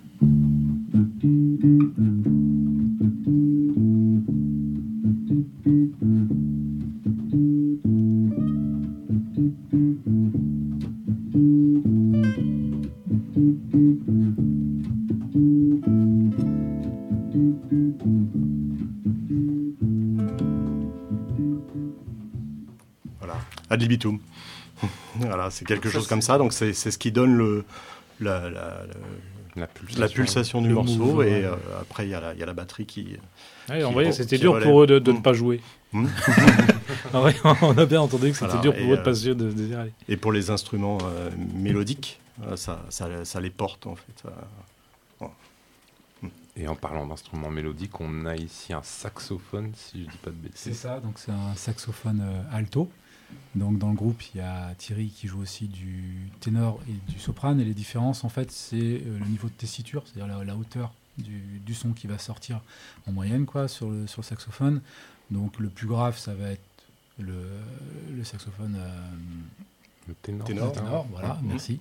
Voilà, ad libitum. Voilà, c'est quelque chose comme ça. Donc c'est c'est ce qui donne le, la, la, la- La pulsation. la pulsation du Le morceau. mouvement, et ouais. euh, après, il y, a la- il y a la batterie qui. ouais, en Qui- vrai, bon, c'était qui dur relève. pour eux de, de ne Mm. pas jouer. Hmm. En vrai, on a bien entendu que c'était Voilà, dur pour et, eux de euh, pas se dire de, de dire allez. Et pour les instruments euh, mélodiques, euh, ça, ça, ça les porte en fait. Euh, Et en parlant d'instruments mélodiques, on a ici un saxophone, si je dis pas de C'est bêtises. ça, donc c'est un saxophone euh, alto. Donc dans le groupe, il y a Thierry qui joue aussi du ténor et du soprane. Et les différences, en fait, c'est euh, le niveau de tessiture, c'est-à-dire la, la hauteur du, du son qui va sortir en moyenne quoi, sur, le, sur le saxophone. Donc le plus grave, ça va être le, le saxophone euh, Le ténor. Ténor. c'est ça ténor, voilà, Mhm. merci.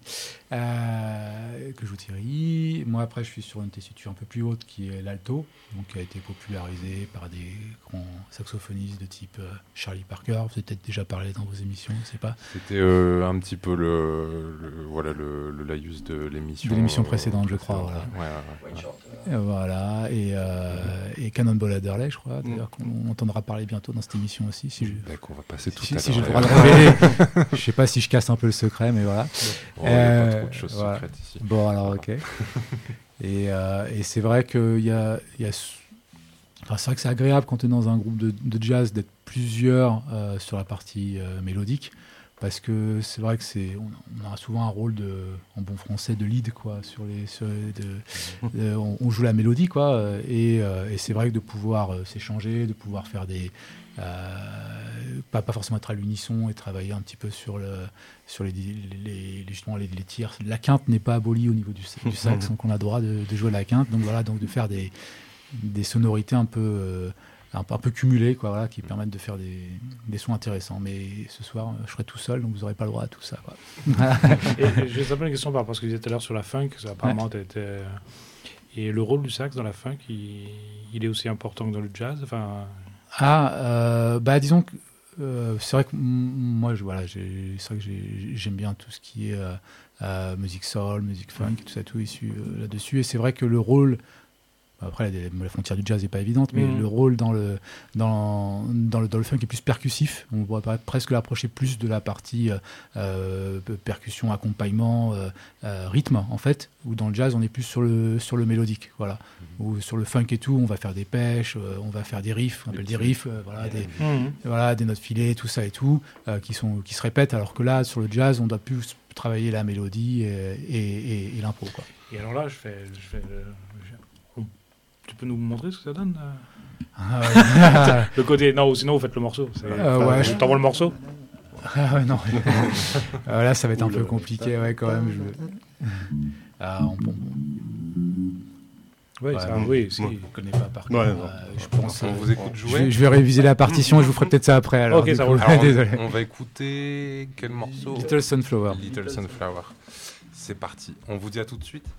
Euh, que joue Thierry. Moi, après, je suis sur une tessiture un peu plus haute qui est l'alto, donc qui a été popularisée par des grands saxophonistes de type euh, Charlie Parker. Vous avez peut-être déjà parlé dans vos émissions, je sais pas. C'était euh, un petit peu le, le- voilà, le, le laïus de l'émission. De l'émission euh, précédente, je crois, précédente. voilà. Ouais, ouais, ouais. Et voilà, et, euh, et Cannonball Adderley, je crois, d'ailleurs, qu'on entendra parler bientôt dans cette émission aussi, si je, Donc on va passer tout si, à si j'ai le l'heure. droit de révéler. Je sais pas si je casse un peu le secret, mais voilà. Oh, il y a pas Euh, trop de choses voilà. secrètes ici. Bon, alors, ok. et euh, et c'est vrai qu'il y a. il y a enfin, c'est vrai que c'est agréable quand tu es dans un groupe de, de jazz d'être plusieurs euh, sur la partie euh, mélodique. Parce que c'est vrai que c'est, on, on a souvent un rôle de, en bon français, de lead quoi, sur les, sur les- de- de- on, on joue la mélodie quoi, euh, et, euh, et c'est vrai que de pouvoir euh, s'échanger, de pouvoir faire des, euh, pas, pas forcément être à l'unisson et travailler un petit peu sur le, sur les, les, les- justement les, les tirs. La quinte n'est pas abolie au niveau du, du sax, donc on a le droit de, de jouer la quinte. Donc voilà, donc de faire des, des sonorités un peu euh, un peu, un peu cumulés, quoi, voilà, qui permettent de faire des, des sons intéressants. Mais ce soir, je serai tout seul, donc vous n'aurez pas le droit à tout ça. Quoi. Et, et je vais simplement une question par rapport à ce que vous disiez tout à l'heure sur la funk. Ça, apparemment, t'as été, euh, et le rôle du sax dans la funk, il, il est aussi important que dans le jazz. Enfin, Ah, euh, bah disons que euh, c'est vrai que m- moi, je, voilà, j'ai- c'est vrai que j'ai- j'aime bien tout ce qui est euh, euh, musique soul, musique funk, tout ça, tout issu euh, là-dessus. Et c'est vrai que le rôle, après la, la frontière du jazz n'est pas évidente, mais Mhm. le rôle dans le, dans, dans, le, dans le funk est plus percussif. On pourrait presque l'approcher plus de la partie euh, euh, percussion, accompagnement, euh, euh, rythme, en fait, où dans le jazz, on est plus sur le, sur le mélodique. Voilà. Ou sur le funk et tout, on va faire des pêches, euh, on va faire des riffs, on appelle des riffs, euh, voilà, des, voilà, des notes filées, tout ça et tout, euh, qui, sont, qui se répètent, alors que là, sur le jazz, on doit plus travailler la mélodie et, et, et, et l'impro. Quoi. et alors là, je fais, je fais le- je- tu peux nous montrer ce que ça donne euh Ah, ouais. Le côté, non, ou sinon vous faites le morceau. C'est- Euh, enfin, ouais, je je- t'envoie le morceau. Ah ouais, non. Euh, là, ça va être un Oula. peu compliqué, ouais, quand même. Je... Ah, on- on- Oui, Ouais, ça, ouais. oui, si. Je ne connais pas par cœur. Ouais, non. euh, je pense. On euh, vous écoute je, jouer. vais, je vais réviser la partition et je vous ferai peut-être ça après. Alors, Ok, du ça coup. roule. Alors, on- Désolé. On va écouter quel morceau Little Sunflower. Little Sunflower. C'est parti. On vous dit à tout de suite.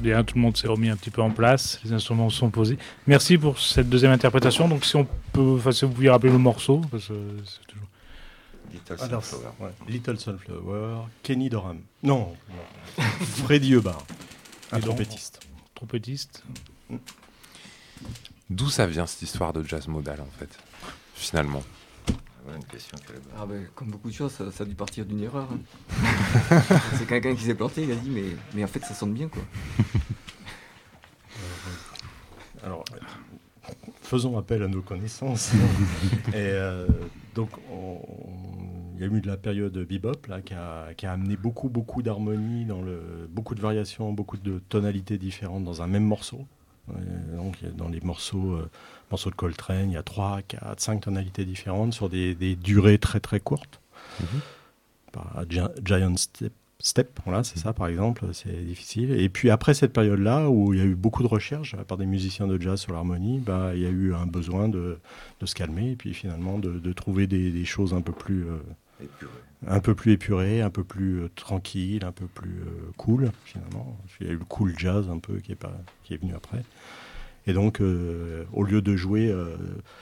Bien, tout le monde s'est remis un petit peu en place, les instruments sont posés. Merci pour cette deuxième interprétation. Donc, si on peut, enfin, si vous pouviez rappeler le morceau, parce que c'est toujours. Little Alors, Sunflower. ouais, Little Sunflower, Kenny Dorham. Non, non. Freddie Hubbard, un Et donc, trompettiste. Trompettiste. D'où ça vient cette histoire de jazz modal en fait, finalement? Voilà une question qu'elle est bonne. Ah ben, comme beaucoup de choses, ça, ça a dû partir d'une erreur. hein. C'est quelqu'un qui s'est planté, il a dit mais, mais en fait ça sonne bien quoi. Alors, euh, faisons appel à nos connaissances. Et euh, donc, on- on- il y a eu de la période bebop là, qui, a, qui a amené beaucoup, beaucoup d'harmonie, dans le, beaucoup de variations, beaucoup de tonalités différentes dans un même morceau. Euh, donc, il y a dans les morceaux, euh, morceaux de Coltrane, il y a trois, quatre, cinq tonalités différentes sur des, des durées très, très courtes. Par Gi- Giant Step. Step, voilà, c'est ça par exemple, c'est difficile. Et puis après cette période-là, où il y a eu beaucoup de recherches par des musiciens de jazz sur l'harmonie, bah, il y a eu un besoin de, de se calmer et puis finalement de, de trouver des, des choses un peu plus, euh, Épuré. un peu plus épurées, un peu plus euh, tranquilles, un peu plus euh, cool finalement. Il y a eu le cool jazz un peu qui est, pas, qui est venu après. Et donc, euh, au lieu de jouer euh,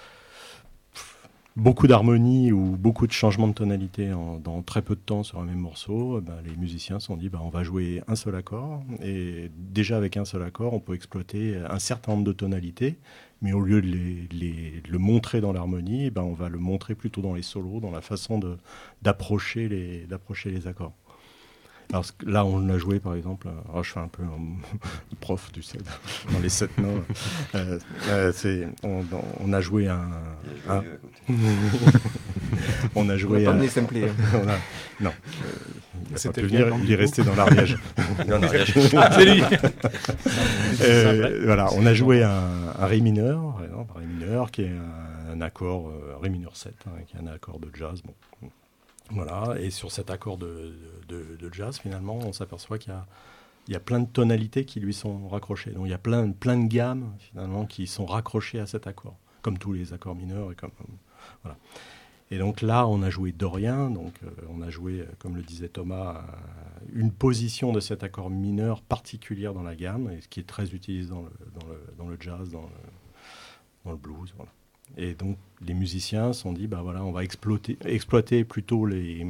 beaucoup d'harmonie ou beaucoup de changements de tonalité en- dans très peu de temps sur un même morceau, eh ben, les musiciens se sont dit bah, on va jouer un seul accord. Et déjà avec un seul accord, on peut exploiter un certain nombre de tonalités, mais au lieu de, les, les- de le montrer dans l'harmonie, eh ben, on va le montrer plutôt dans les solos, dans la façon de, d'approcher, les, d'approcher les accords. Alors ce que- là, on l'a joué par exemple. Alors, je fais un peu un prof, tu sais, dans les sept notes. Euh, euh, c'est, on, on a joué un. Il y a un- joyeux à côté. on a On joué va pas un. mener sampler. hein. on a- non, euh, il n'a pas C'était pu lequel, venir, non, il est du resté dans l'Ariège. Non, non, il y a- Ah, c'est lui. Euh, voilà, on a joué un, un ré mineur, par exemple, un ré mineur qui est un, un accord, euh, ré mineur sept, hein, qui est un accord de jazz. Bon. Voilà, et sur cet accord de, de, de jazz, finalement, on s'aperçoit qu'il y a, il y a plein de tonalités qui lui sont raccrochées. Donc il y a plein, plein de gammes, finalement, qui sont raccrochées à cet accord, comme tous les accords mineurs. Et, comme, voilà. Et donc là, on a joué Dorien, donc euh, on a joué, euh, comme le disait Thomas, euh, une position de cet accord mineur particulière dans la gamme, et ce qui est très utilisé dans le, dans le, dans le jazz, dans le, dans le blues. Voilà. Et donc les musiciens se sont dit, bah voilà, on va exploiter, exploiter plutôt les,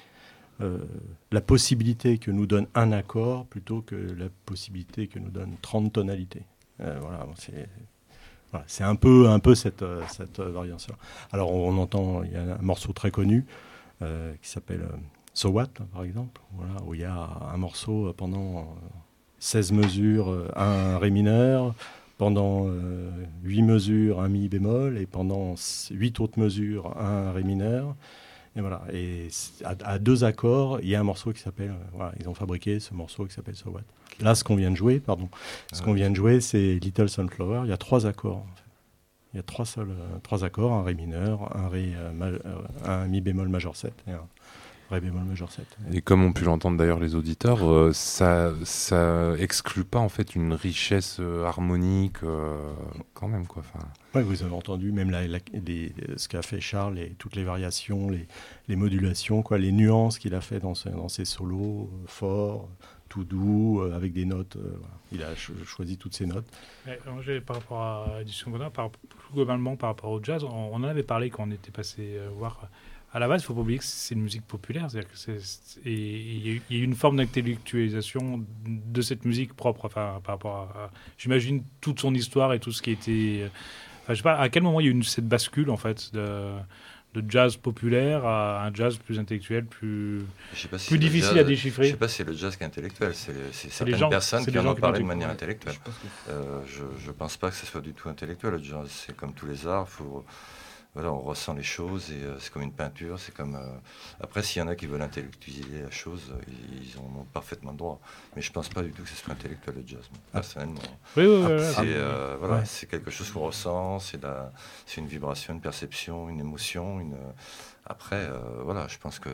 euh, la possibilité que nous donne un accord plutôt que la possibilité que nous donne trente tonalités. Euh, voilà, c'est, voilà, c'est un peu, un peu cette, euh, cette euh, variation. Alors on, on entend, il y a un morceau très connu euh, qui s'appelle euh, So What, par exemple, voilà, où il y a un morceau euh, pendant euh, seize mesures, euh, un ré mineur, pendant euh, huit mesures, un mi bémol, et pendant huit autres mesures, un ré mineur. Et voilà. Et à, à deux accords, il y a un morceau qui s'appelle. Euh, voilà, ils ont fabriqué ce morceau qui s'appelle So What. Là, ce qu'on vient de jouer, pardon, ce qu'on vient de jouer, c'est Little Sunflower. Il y a trois accords. En fait. Il y a trois seuls, euh, trois accords, un ré mineur, un ré, euh, ma- euh, un mi bémol majeur sept et un ré bémol majeur sept. Et comme ont pu l'entendre d'ailleurs les auditeurs, euh, ça, ça exclut pas en fait une richesse euh, harmonique euh, quand même quoi. Enfin, Ouais, vous avez entendu même la, la- les- ce qu'a fait Charles, et toutes les variations, les, les modulations, quoi, les nuances qu'il a fait dans, ses- dans ses solos, euh, forts, tout doux, euh, avec des notes. euh, voilà. Il a cho- choisi toutes ces notes. Ouais, alors, j'ai- par rapport à l'édition Godin, par, plus globalement par rapport au jazz, on, on en avait parlé quand on était passé euh, voir. À la base, il ne faut pas oublier que c'est une musique populaire. C'est-à-dire que c'est, c'est- et il y a eu- il y a eu une forme d'intellectualisation de cette musique propre. Enfin, par rapport à, à- j'imagine toute son histoire et tout ce qui était. euh, Enfin, je sais pas à quel moment il y a eu une, cette bascule en fait de, de jazz populaire à un jazz plus intellectuel, plus Je sais pas si plus c'est le difficile jazz- à déchiffrer. Je sais pas si c'est le jazz qui est intellectuel, c'est, les- c'est les certaines gens- personnes c'est qui les en gens ont qui parlé de l'ont manière découvert. intellectuelle. Je pense que- Euh, je, je pense pas que ce soit du tout intellectuel, le jazz. C'est comme tous les arts, faut, voilà, on ressent les choses et euh, c'est comme une peinture. C'est comme, euh, après, s'il y en a qui veulent intellectualiser la chose, euh, ils, ils en ont parfaitement le droit. Mais je pense pas du tout que ce soit intellectuel, le jazz, moi, personnellement. Oui, oui, oui, oui. C'est, euh, voilà, ouais. c'est quelque chose qu'on ressent, c'est, la, c'est une vibration, une perception, une émotion. Une, après, euh, voilà, je pense que...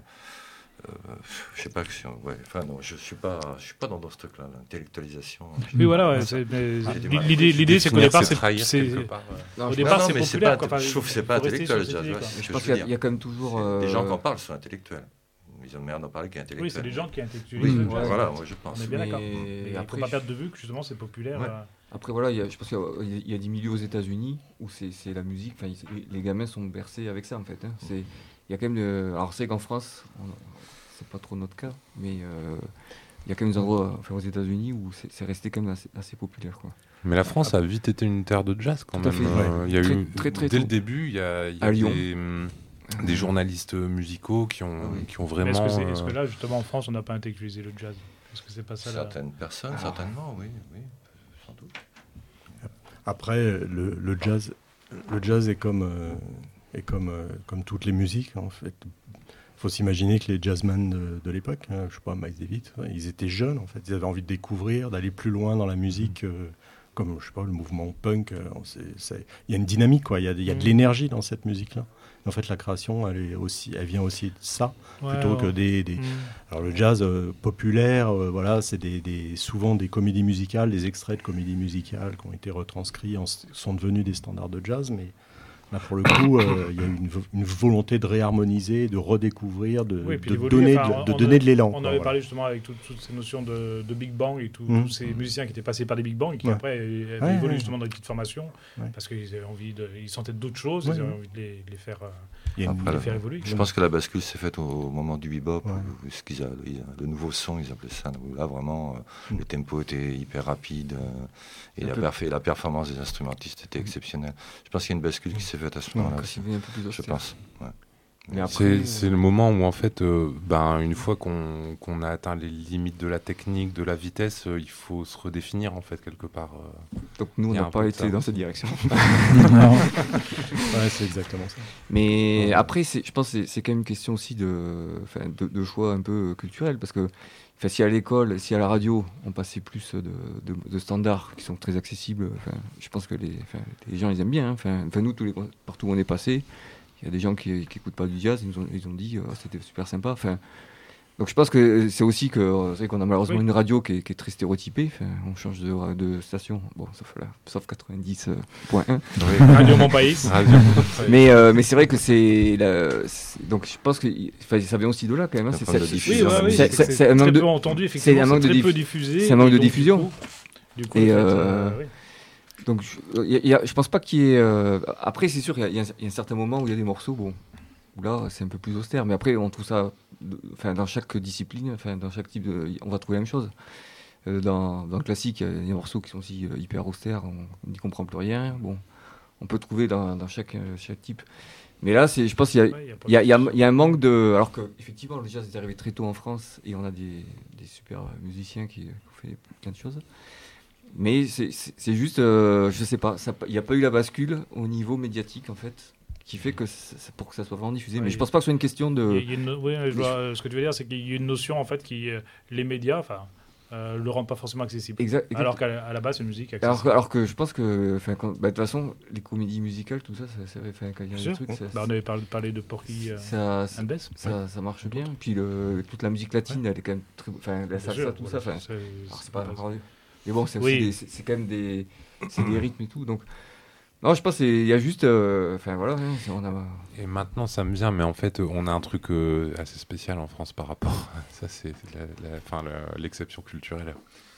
Euh, je sais pas que si on- ouais, enfin non, je suis pas, je suis pas dans, dans ce truc-là, l'intellectualisation. Oui, voilà. Ouais, Ça- c'est- mais Ah, du mal. l'idée, l'idée, c'est qu'au définir, départ, c'est c'est, trahir c'est- quelque part. ouais. Non, au je- départ, non, c'est mais c'est populaire. pas- quoi. Enfin, je trouve que c'est faut pas rester intellectuel, sur cette le jazz, idée, ouais. quoi. C'est ce Je que pense je qu'il y, veux a- il y a quand même toujours. dire. Les gens qui euh, en parlent sont intellectuels. ils ont une manière d'en parler qui est intellectuelle. Oui, c'est les gens qui intellectualisent Oui, le ouais, jazz. voilà, moi je pense. On est bien Mais d'accord. Mais il ne après, faut pas je- perdre de vue que justement c'est populaire. Ouais. euh, Après, voilà, il y a- je pense qu'il y a, il y a des milieux aux États-Unis où c'est c'est la musique, enfin, ils- les gamins sont bercés avec ça en fait. Hein. C'est, il y a quand même. le- alors, c'est qu'en France, on- c'est pas trop notre cas, mais euh, il y a quand même des endroits, enfin, aux États-Unis où c'est c'est resté quand même assez, assez populaire. Quoi. Mais la France a vite été une terre de jazz quand Tout à même. fait, Euh, il y a Très, eu, très, très dès tôt. le début, il y a, il y a À Lyon. des, hum, des journalistes musicaux qui ont, Ah oui. qui ont mais vraiment. Est-ce que, c'est- est-ce euh, que là, justement, en France, on n'a pas intellectualisé le jazz? Est-ce que c'est pas ça là Certaines personnes, certainement, oui, oui, sans doute. Après, le, le jazz, le jazz est comme, euh, est comme, euh, comme toutes les musiques, en fait. Il faut s'imaginer que les jazzmen de, de l'époque, hein, je sais pas, Miles Davis, ouais, ils étaient jeunes, en fait. Ils avaient envie de découvrir, d'aller plus loin dans la musique, euh, comme, je sais pas, le mouvement punk. euh, c'est- c'est- Il y a une dynamique, quoi. Il y a, il y a de Mm. l'énergie dans cette musique-là. En fait, la création, elle, est aussi, elle vient aussi de ça, Ouais, plutôt que ouais. des... des- Mm. Alors le jazz euh, populaire, euh, voilà, c'est des, des- souvent des comédies musicales, des extraits de comédies musicales qui ont été retranscrits, en- sont devenus des standards de jazz, mais là pour le coup, euh, il y a eu une, vo- une volonté de réharmoniser, de redécouvrir, de, Oui, et puis de d'évoluer. donner, Enfin, de, de on donner a- de l'élan. On quoi, avait voilà. parlé justement avec tout- toutes ces notions de, de Big Bang et tout- Mhm. tous ces musiciens qui étaient passés par des Big Bang et qui Ouais. après avaient Ouais, évolué ouais. justement dans des petites formations Ouais. parce qu'ils avaient envie de, ils sentaient d'autres choses, Ouais, ils avaient ouais. envie de les, de les faire, euh, Il y a une- Après, de les là, faire évoluer. Je pense que la bascule s'est faite au, au moment du bebop, Ouais. où, où ce qu'ils a, ils a- le nouveau son, ils appelaient ça. Où là, vraiment, euh, Mm. le tempo était hyper rapide euh, et Un la, peu- perf- et la performance des instrumentistes était exceptionnelle. Je pense qu'il y a une bascule qui s'est faite à ce moment-là Quand aussi. il devient un peu plus Je austère. pense. Ouais. Mais après, C'est c'est le moment où en fait, euh, ben, une fois qu'on qu'on a atteint les limites de la technique, de la vitesse, euh, il faut se redéfinir en fait quelque part. euh. donc nous, on il y a n'a un pas peu de été ça. dans cette direction. Non. Ouais, c'est exactement ça. Mais Ouais. après, c'est- je pense que c'est- c'est quand même une question aussi de, enfin, de, de choix un peu culturel. Parce que enfin, si à l'école, si à la radio, on passait plus de, de- de standards qui sont très accessibles, enfin, je pense que les, enfin, les gens, ils aiment bien. hein. Enfin, enfin, nous, tous les, partout où on est passé, il y a des gens qui n'écoutent pas du jazz, ils nous ont, ils ont dit oh, c'était super sympa. Enfin, donc je pense que c'est aussi que euh, c'est vrai qu'on a malheureusement Oui. une radio qui est, qui est très stéréotypée. Enfin, on change de, de station, bon, sauf, là, sauf quatre-vingt-dix point un. Radio Mon Pays. Radio. Mais, euh, mais c'est vrai que c'est, la- c'est- donc je pense que il- enfin, ça vient aussi de là quand même. hein. Le C'est, problème c'est- de Oui, diffusion. ouais, oui, C'est- c'est c'est- c'est c'est un manque très de- peu entendu, effectivement. c'est un manque de très diff- peu diffusé. c'est un manque et de donc, du diffusion. coup- Du coup, Et, en fait, euh, euh, oui. donc je, il y a- il y a- je pense pas qu'il y ait. euh, après, c'est sûr, il y, a, il y a un- il y a un certain moment où il y a des morceaux, bon, où là c'est un peu plus austère. Mais après, on trouve ça, de- enfin, dans chaque discipline, enfin, dans chaque type de, on va trouver la même chose. Euh, dans, dans le classique, il y a des morceaux qui sont aussi euh, hyper austères, on n'y comprend plus rien. Bon, on peut trouver dans, dans chaque, euh, chaque type. Mais là, c'est, je pense qu'il y a, Ouais, il y a pas il y, a, de- il y a- il y a un manque de. Alors que, effectivement, le jazz est arrivé très tôt en France et on a des, des super musiciens qui, qui ont fait plein de choses. Mais c'est- c'est c'est juste, euh, je sais pas, ça- il n'y a pas eu la bascule au niveau médiatique, en fait, qui fait que c'est c'est pour que ça soit vraiment diffusé. Ouais, Mais il- je pense pas que ce soit une question Il y a- de. il y a une no- oui, je vois, ce que tu veux dire, c'est qu'il y a une notion en fait qui, euh, les médias, enfin, euh, le rendent pas forcément accessible. Exact, exact. Alors qu'à la, à la base, c'est une musique alors, accessible. que, alors que je pense que, enfin, quand- bah, de toute façon, les comédies musicales, tout ça, ça- c'est vrai, enfin, quand il y a Bien des sûr. trucs, ça, Bah, on avait parlé, parlé de Porky euh, ça, ça, and Bess. ça- ça marche bien. Puis le, toute la musique latine, elle est quand même très. Enfin, la Bien salsa, sûr, tout voilà, ça. Enfin, c'est- alors, c'est c'est pas pas- encore. Mais bon, c'est aussi Oui. des- c'est c'est quand même des, c'est des rythmes et tout. Donc, non, je pense qu'il y a juste, euh, enfin voilà, hein, c'est- on a. Et maintenant, ça me vient, mais en fait, euh, on a un truc euh, assez spécial en France par rapport à ça, c'est la- la- enfin, la- l'exception culturelle.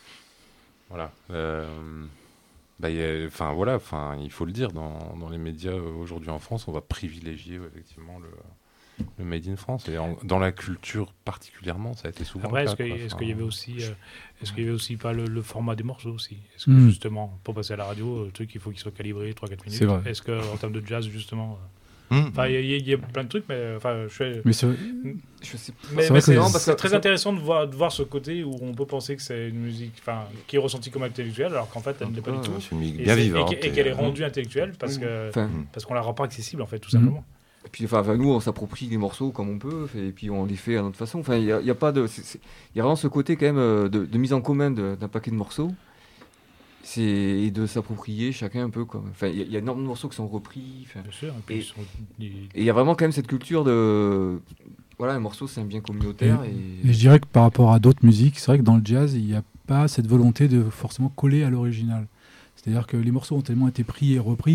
Voilà. Euh, bah, y a- enfin, voilà, enfin, il faut le dire, dans, dans les médias euh, aujourd'hui en France, on va privilégier euh, effectivement le, le Made in France. Et en- dans la culture particulièrement, ça a été souvent Après, le est-ce cas, que- quoi. est-ce Enfin, qu'il y avait aussi, euh, est-ce qu'il y avait aussi pas le, le format des morceaux aussi? Est-ce que Mm. justement, pour passer à la radio, le truc, il faut qu'il soit calibré trois quatre minutes. C'est vrai. Est-ce que en termes de jazz, justement, Hum. euh, enfin, il y, a- il y a- il y a plein de trucs, mais enfin, je fais. Mais c'est- Je sais pas. Mais, C'est mais vrai que c'est c'est- parce que- c'est très intéressant de voir, de voir ce côté où on peut penser que c'est une musique, enfin, qui est ressentie comme intellectuelle, alors qu'en fait, elle ne l'est pas du Ah, tout. C'est une musique Et, bien c'est- et vivante. qu'e- et qu'elle est et, euh, rendue intellectuelle parce que Enfin, parce qu'on la rend pas accessible en fait, tout Mhm. simplement. et puis, enfin, enfin, nous, on s'approprie les morceaux comme on peut, et puis on les fait à notre façon. Enfin, il y a, il y a pas de, c'est- c'est- il y a vraiment ce côté quand même euh, de, de mise en commun de- d'un paquet de morceaux. C'est et de s'approprier chacun un peu comme. Enfin, il y, a- il y a énormément de morceaux qui sont repris. Enfin, Bien sûr. Et puis Et- ils sont- ils- et il y a vraiment quand même cette culture de. Voilà, un morceau, c'est un bien communautaire. Et, Et je dirais que par rapport à d'autres musiques, c'est vrai que dans le jazz, il n'y a pas cette volonté de forcément coller à l'original. C'est-à-dire que les morceaux ont tellement été pris et repris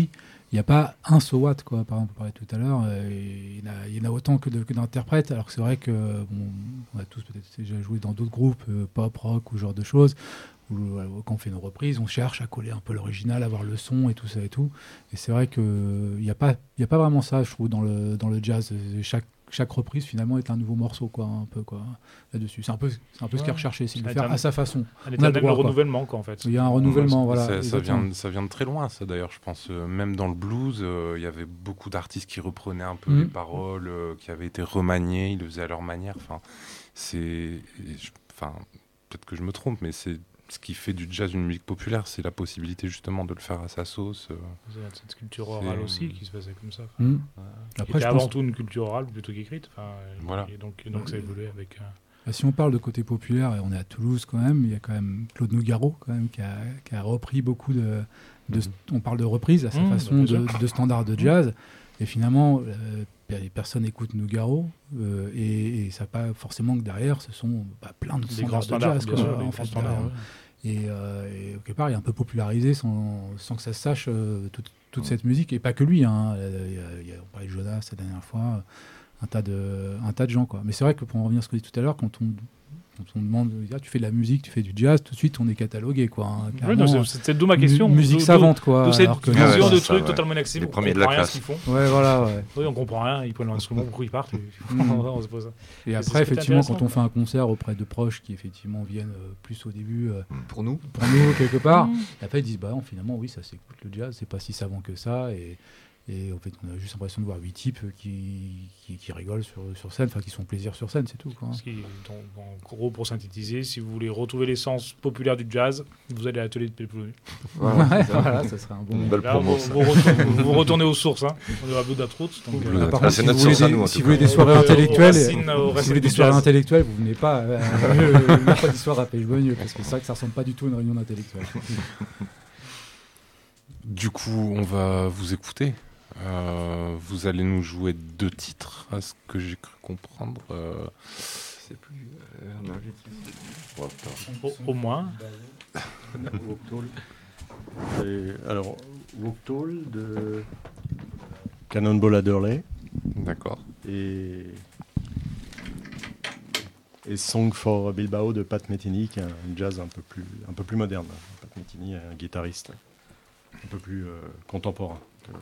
il n'y a pas un so what, quoi. Par exemple, on parlait tout à l'heure, euh, il y en a- il y en a autant que, de- que d'interprètes, alors que c'est vrai que bon, on a tous peut-être déjà joué dans d'autres groupes, euh, pop, rock ou ce genre de choses, où euh, quand on fait nos reprises, on cherche à coller un peu l'original, avoir le son et tout ça et tout. Et c'est vrai qu'il n'y a pas, il y a pas vraiment ça, je trouve, dans le, dans le jazz. Chaque, chaque reprise, finalement, est un nouveau morceau, quoi, un peu, quoi, là-dessus. C'est un peu, c'est un peu ce qui est Ouais. recherché, c'est de le Ça faire va à être sa façon. Un On a le éternel droit, quoi. renouvellement, quoi, en fait. Il y a un renouvellement, voilà. Ça, ça, exactement. vient, ça vient de très loin, ça d'ailleurs, je pense. Euh, même dans le blues, euh, il y avait beaucoup d'artistes qui reprenaient un peu Mhm. les paroles, euh, qui avaient été remaniées, ils le faisaient à leur manière. Enfin, c'est, je- enfin, peut-être que je me trompe, mais c'est ce qui fait du jazz une musique populaire, c'est la possibilité justement de le faire à sa sauce. euh. C'est cette culture orale C'est- aussi qui se passait comme ça. Hmm. Qui Après, était je avant pense, tout une culture orale plutôt qu'écrite. Enfin, Voilà. Et donc, et donc ça a évolué avec. euh, bah, si on parle de côté populaire, et on est à Toulouse quand même, il y a quand même Claude Nougaro quand même qui a, qui a repris beaucoup de, de- Mhm. on parle de reprise à sa Mhm, façon bien de, sûr. de standard de jazz. Et finalement, euh, les personnes écoutent Nougaro euh, et, et ça pas forcément que derrière, ce sont bah, plein de des grands standards de standards, jazz bien quoi, sûr, des en grands fait, standards. derrière. ouais. Et, euh, et quelque part, il est un peu popularisé sans, sans que ça se sache euh, toute, toute cette musique. Et pas que lui. Hein. Euh, Il y a- il y a- on parlait de Jonas la dernière fois. Un tas de, un tas de gens. Quoi. Mais c'est vrai que pour en revenir à ce que je disais tout à l'heure, quand on, quand on demande ah, tu fais de la musique, tu fais du jazz, tout de suite on est catalogué. Quoi, hein. Ouais, Clairement, non, c'est- c'était d'où ma question. mu- musique D'où- savante. Quoi, D'où cette alors que- Ouais, vision ouais, de c'est ça, trucs ouais. totalement inaccessibles. Les On premiers de comprend la rien ce classe. qu'ils font. Ouais, voilà. Ouais. Oui, on comprend rien. Ils prennent l'instrument, pourquoi ils partent. et- Mm. on se pose ça. Et c'est ce après, qui est effectivement, intéressant, quand on quoi. fait un concert auprès de proches qui effectivement viennent euh, plus au début euh, Pour nous, pour nous quelque part, Mm. et après ils disent bah non, finalement oui ça s'écoute le jazz, c'est pas si savant que ça et, et en fait on a juste l'impression de voir huit types qui, qui, qui rigolent sur, sur scène, enfin qui se font plaisir sur scène, c'est tout quoi. Ce qui, donc, en gros, pour synthétiser, si vous voulez retrouver l'essence populaire du jazz, vous allez à l'atelier de Pépounet. voilà, Ouais, c'est ça. voilà, ça serait un bon. Une belle Là, promo, vous, ça. vous retournez, vous- vous retournez aux sources. Hein. On est à Blue Datrout. Donc, Blue euh, Ah, par Ah, contre, c'est si notre vous voulez source à des, nous, en si tout vous voulez cas. des soirées Aux- aux intellectuelles, racines, aux si racines vous voulez des du soirées jazz. intellectuelles, vous venez pas euh, le, le mercredi soir à Pêche-Boigneux parce que c'est vrai que ça ressemble pas du tout à une réunion d'intellectuels. Du coup, on va vous écouter. Euh, vous allez nous jouer deux titres, à ce que j'ai cru comprendre. Euh, C'est plus. euh, un adjectif. Au, au moins. Et, alors, Walk de Cannonball Adderley D'accord. et, et Song for Bilbao de Pat Metheny, qui est un jazz un peu plus, un peu plus moderne. Pat Metheny est un guitariste un peu plus euh, contemporain. que-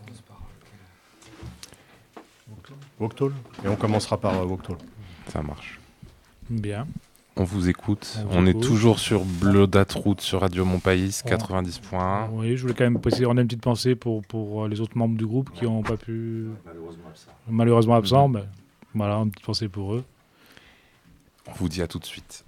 Walk Tall. Et on commencera par euh, Walk Tall. Ça marche. Bien. On vous écoute. On vous On est écoute. toujours sur Bleu Datrout sur Radio Montpaïs, On- quatre-vingt-dix points un. Oui, je voulais quand même préciser, on a une petite pensée pour, pour euh, les autres membres du groupe qui n'ont pas pu. Malheureusement absents. Mais voilà, une petite pensée pour eux. On vous dit à tout de suite.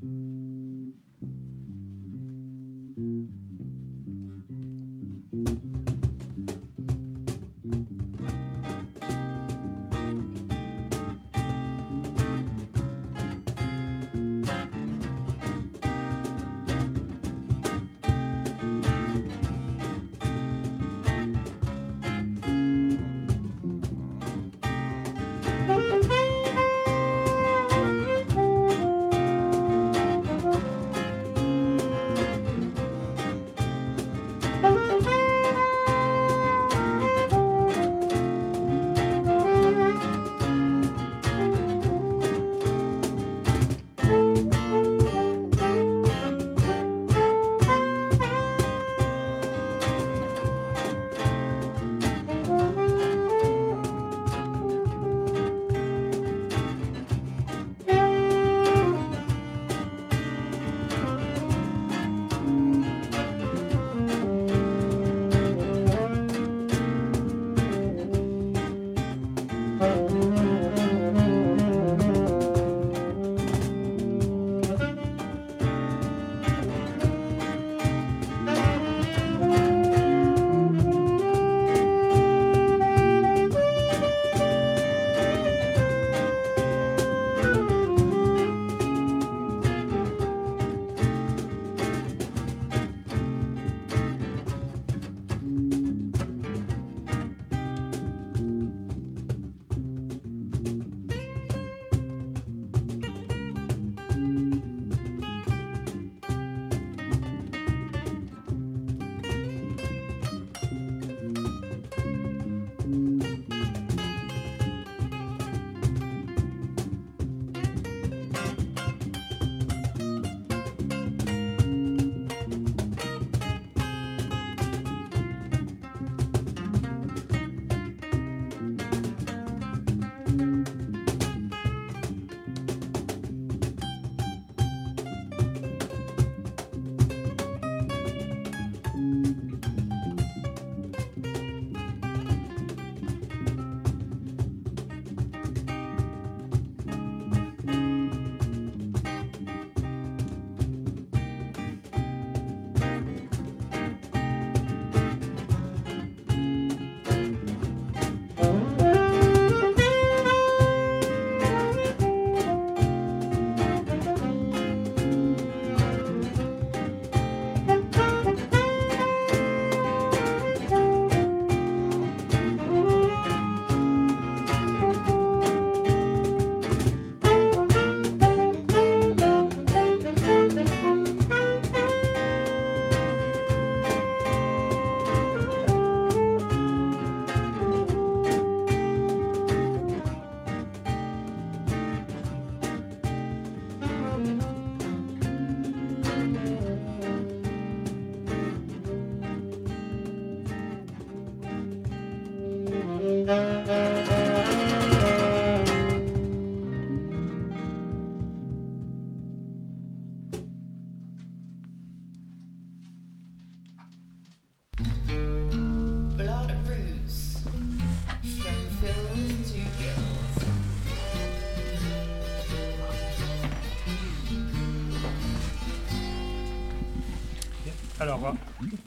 Alors,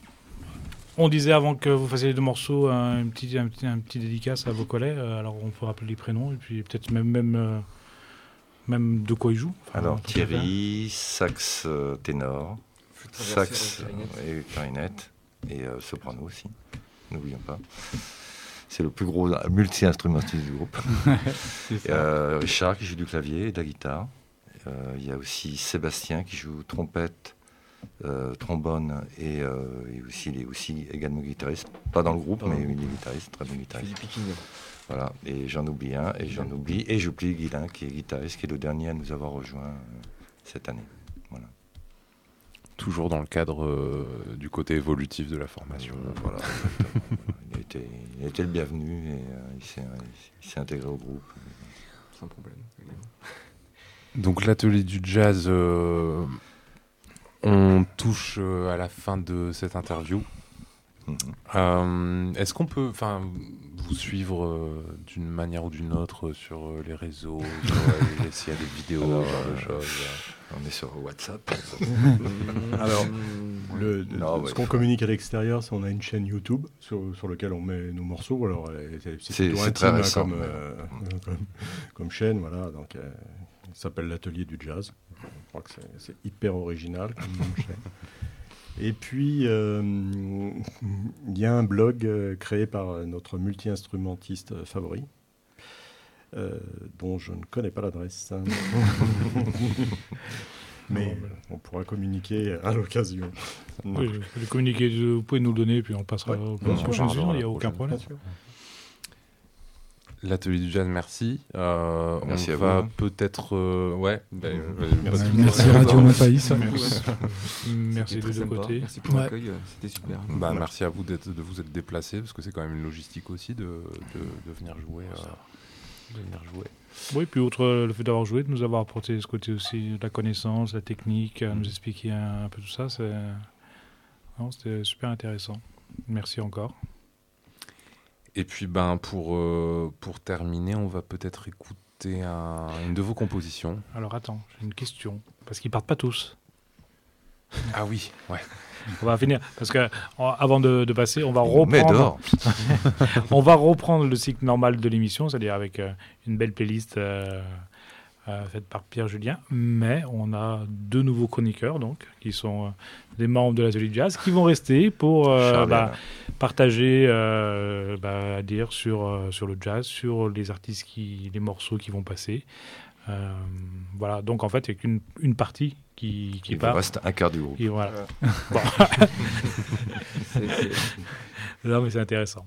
on disait avant que vous fassiez les deux morceaux un petit, un petit, un petit dédicace à vos collègues. Alors, on peut rappeler les prénoms et puis peut-être même, même, euh, même de quoi ils jouent. Enfin, Alors, Thierry, sax euh, ténor, sax et clarinette, et euh, soprano aussi, n'oublions pas. C'est le plus gros multi-instrumentiste du groupe. euh, Richard qui joue du clavier et de la guitare. Il euh, y a aussi Sébastien qui joue trompette, euh, trombone et, euh, et aussi, il est aussi également guitariste. Pas dans le groupe, oh. mais il est guitariste, très bon guitariste. Voilà, et j'en oublie un, et j'en oublie, et j'oublie Guilain qui est guitariste, qui est le dernier à nous avoir rejoint euh, cette année. Voilà. Toujours dans le cadre euh, du côté évolutif de la formation. Euh, voilà, il, a été, il a été le bienvenu et euh, il, s'est, il s'est intégré au groupe. Sans problème. Donc l'atelier du jazz, euh, on touche euh, à la fin de cette interview. Mm-hmm. Euh, est-ce qu'on peut, enfin, vous suivre euh, d'une manière ou d'une autre euh, sur euh, les réseaux, sur, euh, s'il y a des vidéos, Alors, ce genre de euh, choses. On est sur WhatsApp. Alors, le, Non, ce ouais. qu'on communique à l'extérieur, c'est on a une chaîne YouTube sur, sur laquelle on met nos morceaux. Alors, elle- c'est c'est C'est- plutôt c'est intime très hein, récent, comme, ouais. euh, comme, comme chaîne. Voilà, donc, euh, ça s'appelle l'Atelier du Jazz. Je crois que c'est- c'est hyper original comme nom de chaîne. Et puis, euh, il y a un blog euh, créé par notre multi-instrumentiste euh, favori, euh, dont je ne connais pas l'adresse. hein. Mais on pourra communiquer à l'occasion. Oui, le communiqué, vous pouvez nous le donner, puis on passera Ouais. aux Bien sûr, prochaines on saisons, il n'y a parlera aucun la problème. Bien sûr. L'atelier du jazz, merci. Euh, Merci on à vous, va hein. peut-être. euh, ouais. bah, euh, Merci. bah, Merci Radio Montpaïs. Merci, merci C'était des très deux sympa. côtés. Merci pour Ouais. l'accueil, euh, c'était super. Bah, merci à vous d'être, de vous être déplacés parce que c'est quand même une logistique aussi de, de, de venir jouer. euh, de venir jouer. Oui, puis outre euh, le fait d'avoir joué, de nous avoir apporté ce côté aussi de la connaissance, la technique, à nous expliquer un, un peu tout ça, c'est... Non, c'était super intéressant. Merci encore. Et puis ben pour euh, pour terminer, on va peut-être écouter un- une de vos compositions. Alors attends, j'ai une question, parce qu'ils partent pas tous. Ah oui, ouais. On va finir, parce que en- avant de, de passer, on va Mais reprendre, d'or. on va reprendre le cycle normal de l'émission, c'est-à-dire avec euh, une belle playlist euh, euh, faite par Pierre Julien, mais on a deux nouveaux chroniqueurs donc qui sont euh, des membres de l'Atelier Jazz qui vont rester pour euh, Charles, bah, partager, euh, bah, à dire sur euh, sur le jazz, sur les artistes qui, les morceaux qui vont passer. Euh, voilà, donc en fait il n'y a qu'une une partie qui, qui Il vous part. reste un quart du groupe. Et voilà. Bon. C'est- c'est- Non, mais c'est intéressant.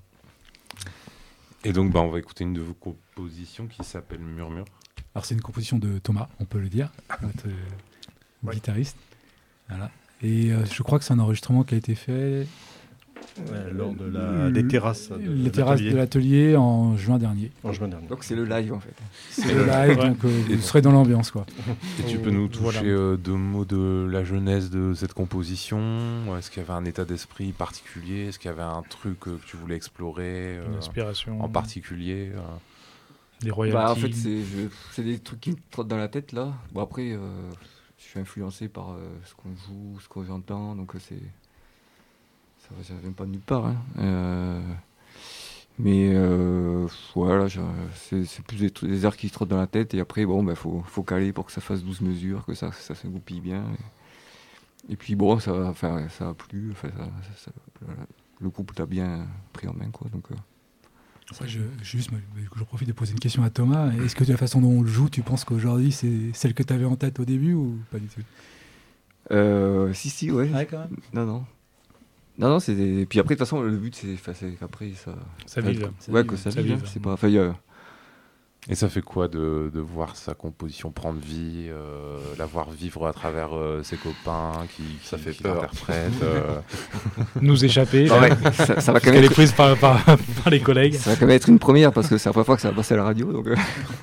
Et donc ben on va écouter une de vos compositions qui s'appelle Murmure. Alors c'est une composition de Thomas, on peut le dire, notre euh, Ouais. guitariste. Voilà. Et euh, je crois que c'est un enregistrement qui a été fait Ouais, lors de la, des terrasses. de- les de terrasses l'atelier, de l'atelier en juin dernier. en juin dernier. Donc c'est le live en fait. C'est le live, Ouais. donc euh, Et- vous serez dans l'ambiance quoi. Et tu Oh, peux nous toucher voilà. euh, deux mots de la jeunesse de cette composition? Est-ce qu'il y avait un état d'esprit particulier? Est-ce qu'il y avait un truc euh, que tu voulais explorer euh, Une inspiration. en particulier euh Des royalties. Bah, en fait, c'est je- c'est des trucs qui me trottent dans la tête là. Bon, après, euh, je suis influencé par euh, ce qu'on joue, ce que j'entends, donc euh, c'est. Ça, ça vient pas de nulle part. Hein. Euh, mais euh, voilà, je- c'est c'est plus des, trucs- des airs qui se trottent dans la tête, et après, bon, bah, faut, faut caler pour que ça fasse douze mesures, que ça, ça s'agoupille bien. Et, et puis, bon, ça, enfin, ça a plu, enfin, ça, ça- ça- le groupe l'a bien pris en main, quoi. Donc, euh, Après, je, juste, moi, je profite de poser une question à Thomas. Est-ce que de la façon dont on le joue, tu penses qu'aujourd'hui c'est celle que tu avais en tête au début ou pas du tout? euh, si, si, ouais. Ouais, quand même. Non, non. Non, non, c'est des... Puis après, de toute façon, le but, c'est enfin, c'est qu'après, ça... Ça vive. Ça ouais, vive, que ça, ça vive. hein. vive. C'est pas... Enfin, il y a- Et ça fait quoi de, de voir sa composition prendre vie, euh, la voir vivre à travers euh, ses copains qui, qui, Ça fait qui peur. l'interprètent euh, Nous échapper. Ah là, ouais, ça, ça va quand qu'elle même est être... prise par, par, par les collègues. ça va quand même être une première, parce que c'est la première fois que ça va passer à la radio, donc... euh,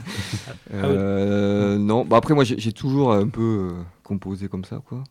euh, non, bah après, moi, j'ai j'ai toujours un peu euh, composé comme ça, quoi.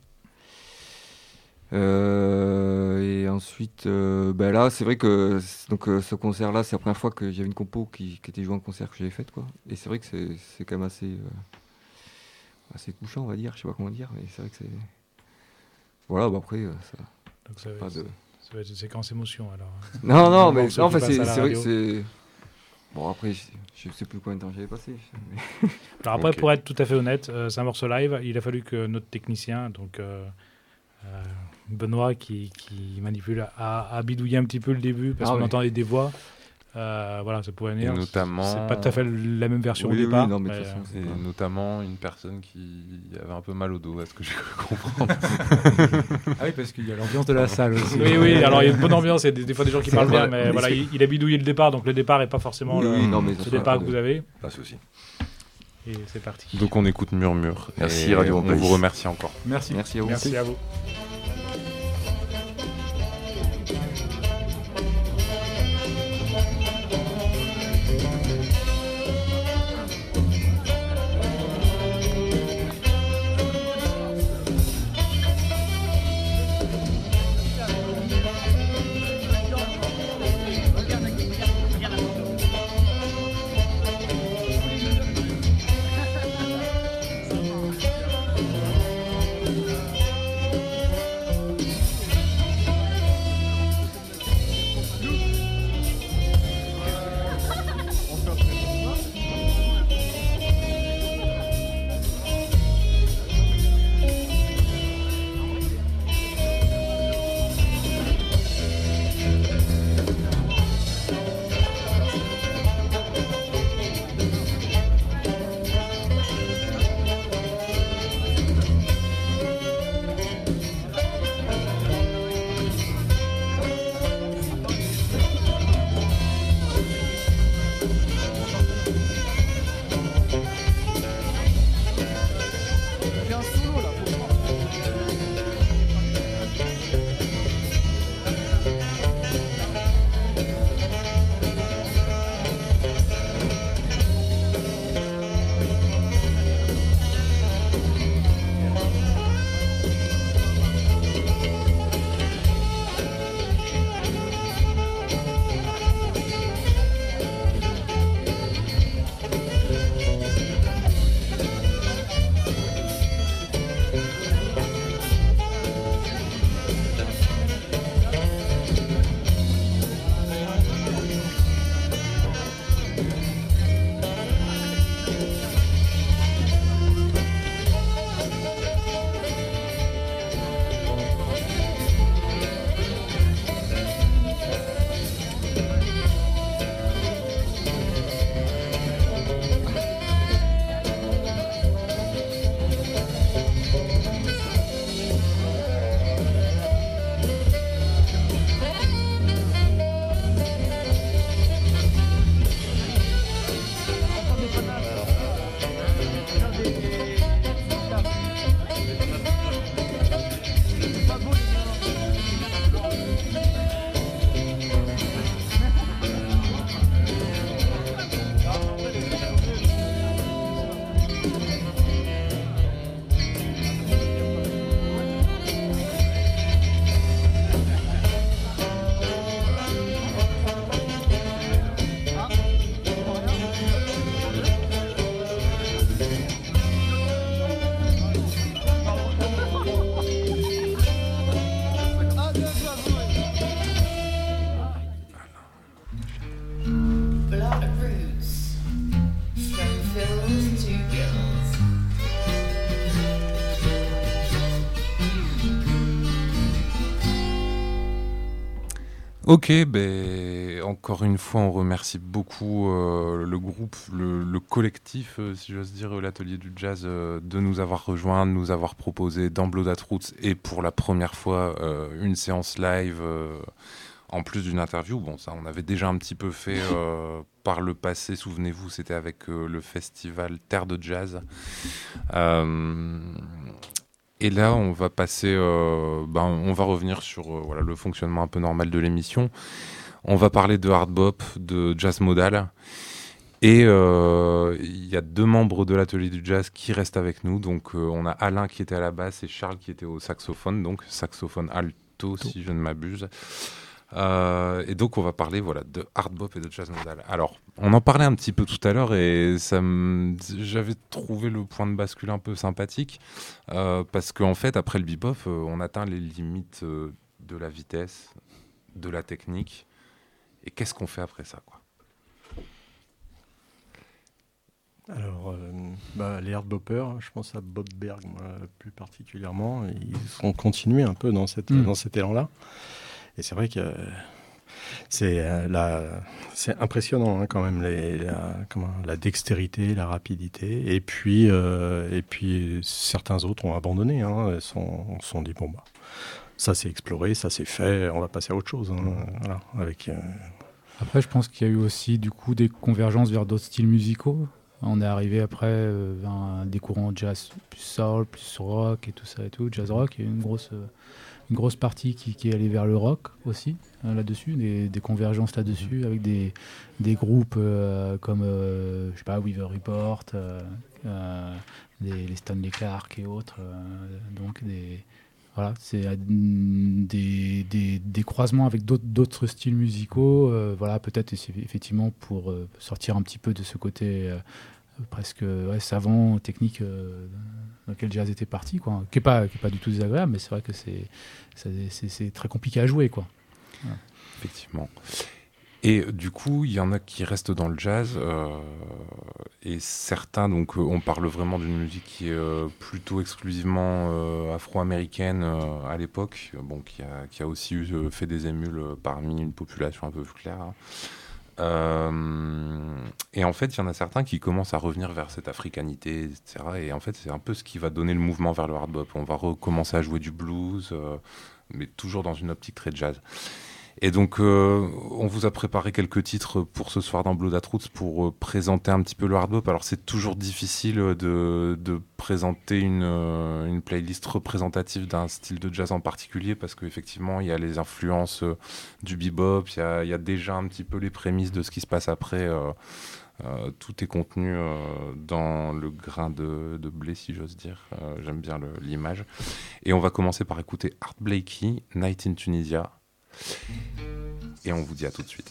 Euh, et ensuite, euh, ben là, c'est vrai que c- donc, euh, ce concert-là, c'est la première fois que j'avais une compo qui, qui était jouée en concert que j'avais faite, quoi. Et c'est vrai que c'est c'est quand même assez, euh, assez touchant, on va dire. Je sais pas comment dire, mais c'est vrai que c'est. Voilà, bah après, euh, ça, Donc ça va, pas être, de. ça va être une séquence émotion alors. Non, non, Le mais morceau non, qui enfin, passe c'est à la c'est vrai que radio. c'est. Bon, après, je, je sais plus combien de temps j'avais passé. mais- Alors après, Ok. pour être tout à fait honnête, euh, c'est un morceau live. Il a fallu que notre technicien, donc euh, euh, Benoît, qui, qui manipule, a, a bidouillé un petit peu le début parce Ah qu'on ouais. entendait des voix. Euh, voilà, ça pouvait venir. Et notamment- C'est pas tout à fait la même version Oui, au oui, départ. non, mais de mais, toute façon, euh, c'est et pas- notamment une personne qui avait un peu mal au dos, à ce que j'ai cru comprendre. Ah oui, parce qu'il y a l'ambiance de la salle aussi. Oui, oui, alors il y a une bonne ambiance, il y a des, des fois des gens qui C'est parlent bien, vrai, mais mais voilà, c'est- il, il a bidouillé le départ, donc le départ n'est pas forcément Oui, le, oui, non, mais le ça sera départ pas que de- vous avez. Pas de souci. Et c'est parti. Donc on écoute Murmure. Merci, et Radio on Montpaïs. vous remercie encore. Merci. Merci à vous. Merci à vous. Regarde, regarde, regarde. Ok, ben, encore une fois, on remercie beaucoup euh, le groupe, le, le collectif, euh, si j'ose dire, l'atelier du jazz, euh, de nous avoir rejoints, de nous avoir proposé dans Blood at Roots et pour la première fois euh, une séance live euh, en plus d'une interview. Bon, ça, on avait déjà un petit peu fait euh, par le passé, souvenez-vous, c'était avec euh, le festival Terre de Jazz. Euh, Et là, on va passer, euh, ben, on va revenir sur euh, voilà, le fonctionnement un peu normal de l'émission. On va parler de hard bop, de jazz modal. Et euh, il y a deux membres de l'atelier du jazz qui restent avec nous. Donc, euh, on a Alain qui était à la basse et Charles qui était au saxophone, donc saxophone alto, si je ne m'abuse. Euh, et donc on va parler voilà de hard bop et de jazz modal. Alors on en parlait un petit peu tout à l'heure et ça me... j'avais trouvé le point de bascule un peu sympathique euh, parce qu'en fait après le bebop euh, on atteint les limites euh, de la vitesse, de la technique et qu'est-ce qu'on fait après ça quoi. Alors, euh, bah, les hard boppers, je pense à Bob Berg moi, plus particulièrement, ils ont continué un peu dans, cette, mmh. dans cet élan-là. Et c'est vrai que euh, c'est, euh, la, c'est impressionnant hein, quand même, les, la, comment, la dextérité, la rapidité. Et puis, euh, et puis certains autres ont abandonné, hein, ils sont, se sont dit, bon, bah, ça c'est exploré, ça c'est fait, on va passer à autre chose. Hein, voilà, avec, euh... Après, je pense qu'il y a eu aussi du coup, des convergences vers d'autres styles musicaux. On est arrivé après euh, vers des courants jazz plus soul, plus rock et tout ça et tout, jazz rock, il y a eu une grosse... Euh, une grosse partie qui, qui est allée vers le rock aussi, hein, là-dessus, des, des convergences là-dessus, avec des, des groupes euh, comme, euh, je sais pas, Weaver Report, euh, euh, des, les Stanley Clarke et autres. Euh, donc, des, voilà, c'est euh, des, des, des croisements avec d'autres, d'autres styles musicaux, euh, voilà, peut-être effectivement pour euh, sortir un petit peu de ce côté euh, presque ouais, savant, technique euh, dans lequel le jazz était parti, quoi, qui n'est pas, qui est pas du tout désagréable, mais c'est vrai que c'est, c'est, c'est, c'est très compliqué à jouer, quoi. Voilà. Effectivement. Et du coup, il y en a qui restent dans le jazz, euh, et certains, donc on parle vraiment d'une musique qui est euh, plutôt exclusivement euh, afro-américaine euh, à l'époque, bon, qui, a, qui a aussi eu, euh, fait des émules parmi une population un peu plus claire. Hein. Euh, et en fait, il y en a certains qui commencent à revenir vers cette africanité, et cetera. Et en fait, c'est un peu ce qui va donner le mouvement vers le hard bop. On va recommencer à jouer du blues, euh, mais toujours dans une optique très jazz. Et donc, euh, on vous a préparé quelques titres pour ce soir dans Blood at Roots pour euh, présenter un petit peu le hard bop. Alors, c'est toujours difficile de, de présenter une, euh, une playlist représentative d'un style de jazz en particulier parce qu'effectivement, il y a les influences euh, du bebop, il y a, il y a déjà un petit peu les prémices de ce qui se passe après. Euh, euh, tout est contenu euh, dans le grain de, de blé, si j'ose dire. Euh, j'aime bien le, l'image. Et on va commencer par écouter Art Blakey, Night in Tunisia. Et on vous dit à tout de suite.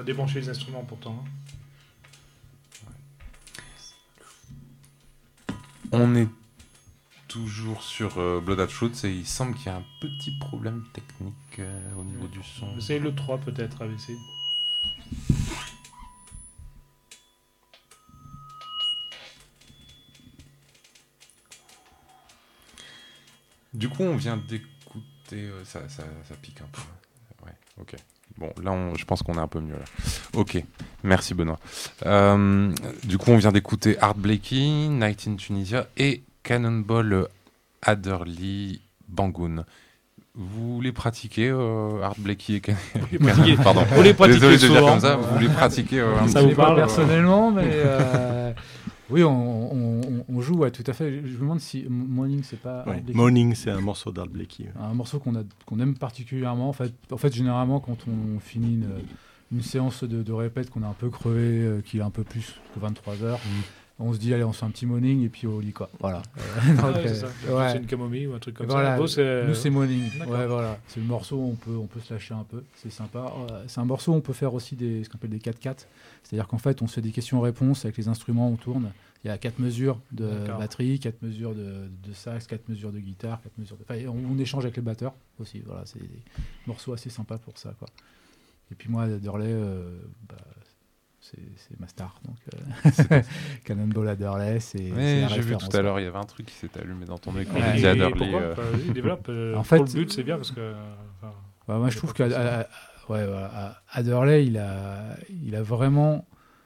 a débranché les instruments pourtant. Hein. On est toujours sur euh, Blood at Fruits et il semble qu'il y a un petit problème technique euh, au niveau du son. C'est le trois peut-être, A B C. Du coup, on vient d'écouter... euh, ça, ça, ça pique un peu. Ouais, ok. Bon, là, on- je pense qu'on est un peu mieux, là. Ok, merci Benoît. Euh, du coup, on vient d'écouter Art Blakey, Night in Tunisia et Cannonball Adderley Bangoon. Vous les pratiquez, euh, Art Blakey et Can- pratiquez. Pardon. Vous les pratiquez Désolé de dire souvent. comme ça, vous les pratiquez euh, un Ça petit vous peu, parle euh, personnellement, mais euh, oui, on, on, on- on joue, ouais, tout à fait. Je je me demande si M- Morning, c'est pas Ouais. Art Blakey. Morning, c'est un morceau d'Art Blakey. ouais. Un morceau qu'on a qu'on aime particulièrement. En fait, en fait, généralement, quand on finit une, une séance de, de répète, qu'on est un peu crevé, euh, qu'il est un peu plus que vingt-trois heures, on se dit allez, on se fait un petit morning et puis au lit quoi. Voilà. Euh, Ah donc, ouais, euh, c'est ça. ouais. C'est une camomille ou un truc comme Voilà. ça. Vous, c'est- Nous c'est morning. D'accord. Ouais, voilà. C'est le morceau, on peut on peut se lâcher un peu, c'est sympa. Euh, C'est un morceau où on peut faire aussi des ce qu'on appelle des quatre quatre. C'est-à-dire qu'en fait, on se fait des questions-réponses avec les instruments, on tourne. Il y a quatre mesures de D'accord. batterie, quatre mesures de, de sax, quatre mesures de guitare, quatre mesures de... Enfin, on, on échange avec les batteurs aussi. Voilà, c'est des morceaux assez sympas pour ça, quoi. Et puis moi, Adderley, euh, bah, c'est c'est ma star. Donc, euh, Cannonball Adderley, c'est. c'est Mais la j'ai vu référence, tout à quoi. l'heure, il y avait un truc qui s'est allumé dans ton écran. Ouais, J'ai dit Et- et Adderley, pourquoi euh, Bah, vas-y, développe. euh, En pour fait- le but, c'est bien parce que. enfin, Ouais, moi, je trouve que ouais, voilà, Adderley, il a, il a vraiment.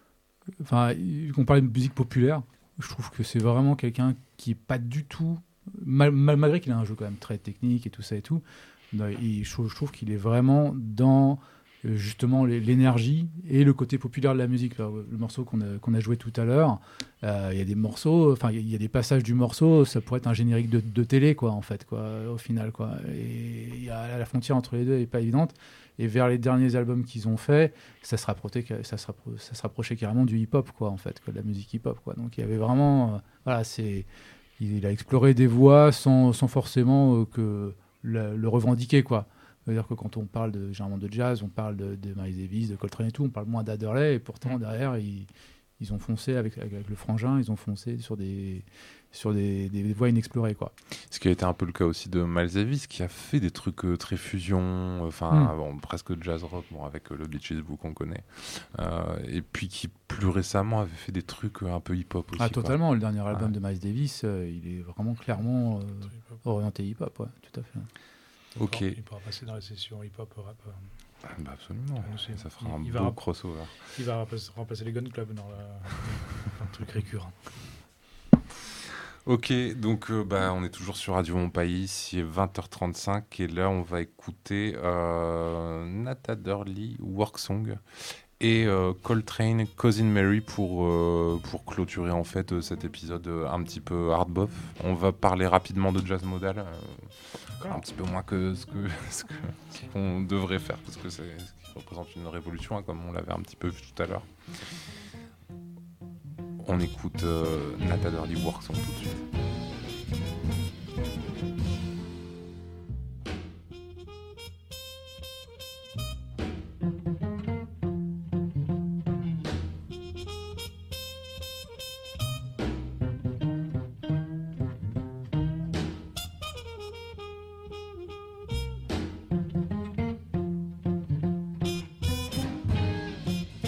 Enfin, il- qu'on parle de musique populaire, je trouve que c'est vraiment quelqu'un qui est pas du tout. mal- mal- malgré qu'il a un jeu quand même très technique et tout ça et tout, non, il- je, trouve- je trouve qu'il est vraiment dans euh, justement les- l'énergie et le côté populaire de la musique. Là, le morceau qu'on a, qu'on a joué tout à l'heure, euh, il y a des morceaux, enfin il y, a- il y a des passages du morceau, ça pourrait être un générique de, de télé, quoi, en fait, quoi, au final, quoi. Et il y a, la frontière entre les deux est pas évidente. Et vers les derniers albums qu'ils ont fait, ça se rapprochait, ça se rappro- ça se rapprochait carrément du hip-hop, quoi, en fait, quoi, de la musique hip-hop, quoi. Donc il y avait vraiment, euh, voilà, c'est, il, il a exploré des voies sans, sans forcément euh, que le, le revendiquer, quoi. C'est-à-dire que quand on parle de, généralement de jazz, on parle de, de Miles Davis, de Coltrane et tout, on parle moins d'Adderley, et pourtant derrière, ils, ils ont foncé avec, avec, avec le frangin, ils ont foncé sur des, sur des, des voies inexplorées, quoi. Ce qui a été un peu le cas aussi de Miles Davis, qui a fait des trucs euh, très fusion, enfin Mm. bon, presque jazz rock, bon, avec euh, le Beaches Book qu'on connaît, Euh, et puis qui plus récemment avait fait des trucs euh, un peu hip-hop aussi. Ah, quoi. totalement. Le dernier album Ouais. de Miles Davis, euh, il est vraiment clairement euh, orienté hip-hop, ouais, tout à fait. Ok. Il pourra passer dans la session hip-hop rap. euh, Ah, bah absolument, nous aussi. ça fera Il- un il beau va- crossover. Il va remplacer, remplacer les Gun Club dans la- un truc récurrent. Ok, donc euh, bah, on est toujours sur Radio Mon Pays, il est vingt heures trente-cinq et là on va écouter euh, Nat Adderley, Work Song et euh, Coltrane, Cousin Mary pour, euh, pour clôturer en fait euh, cet épisode euh, un petit peu hard bop. On va parler rapidement de jazz modal, euh, un petit peu moins que ce que ce que- ce qu'on devrait faire parce que c'est ce qui représente une révolution, hein, comme on l'avait un petit peu vu tout à l'heure. On écoute euh, Nat Adderley, Work Song tout de suite.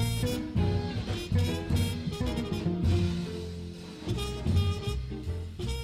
Thank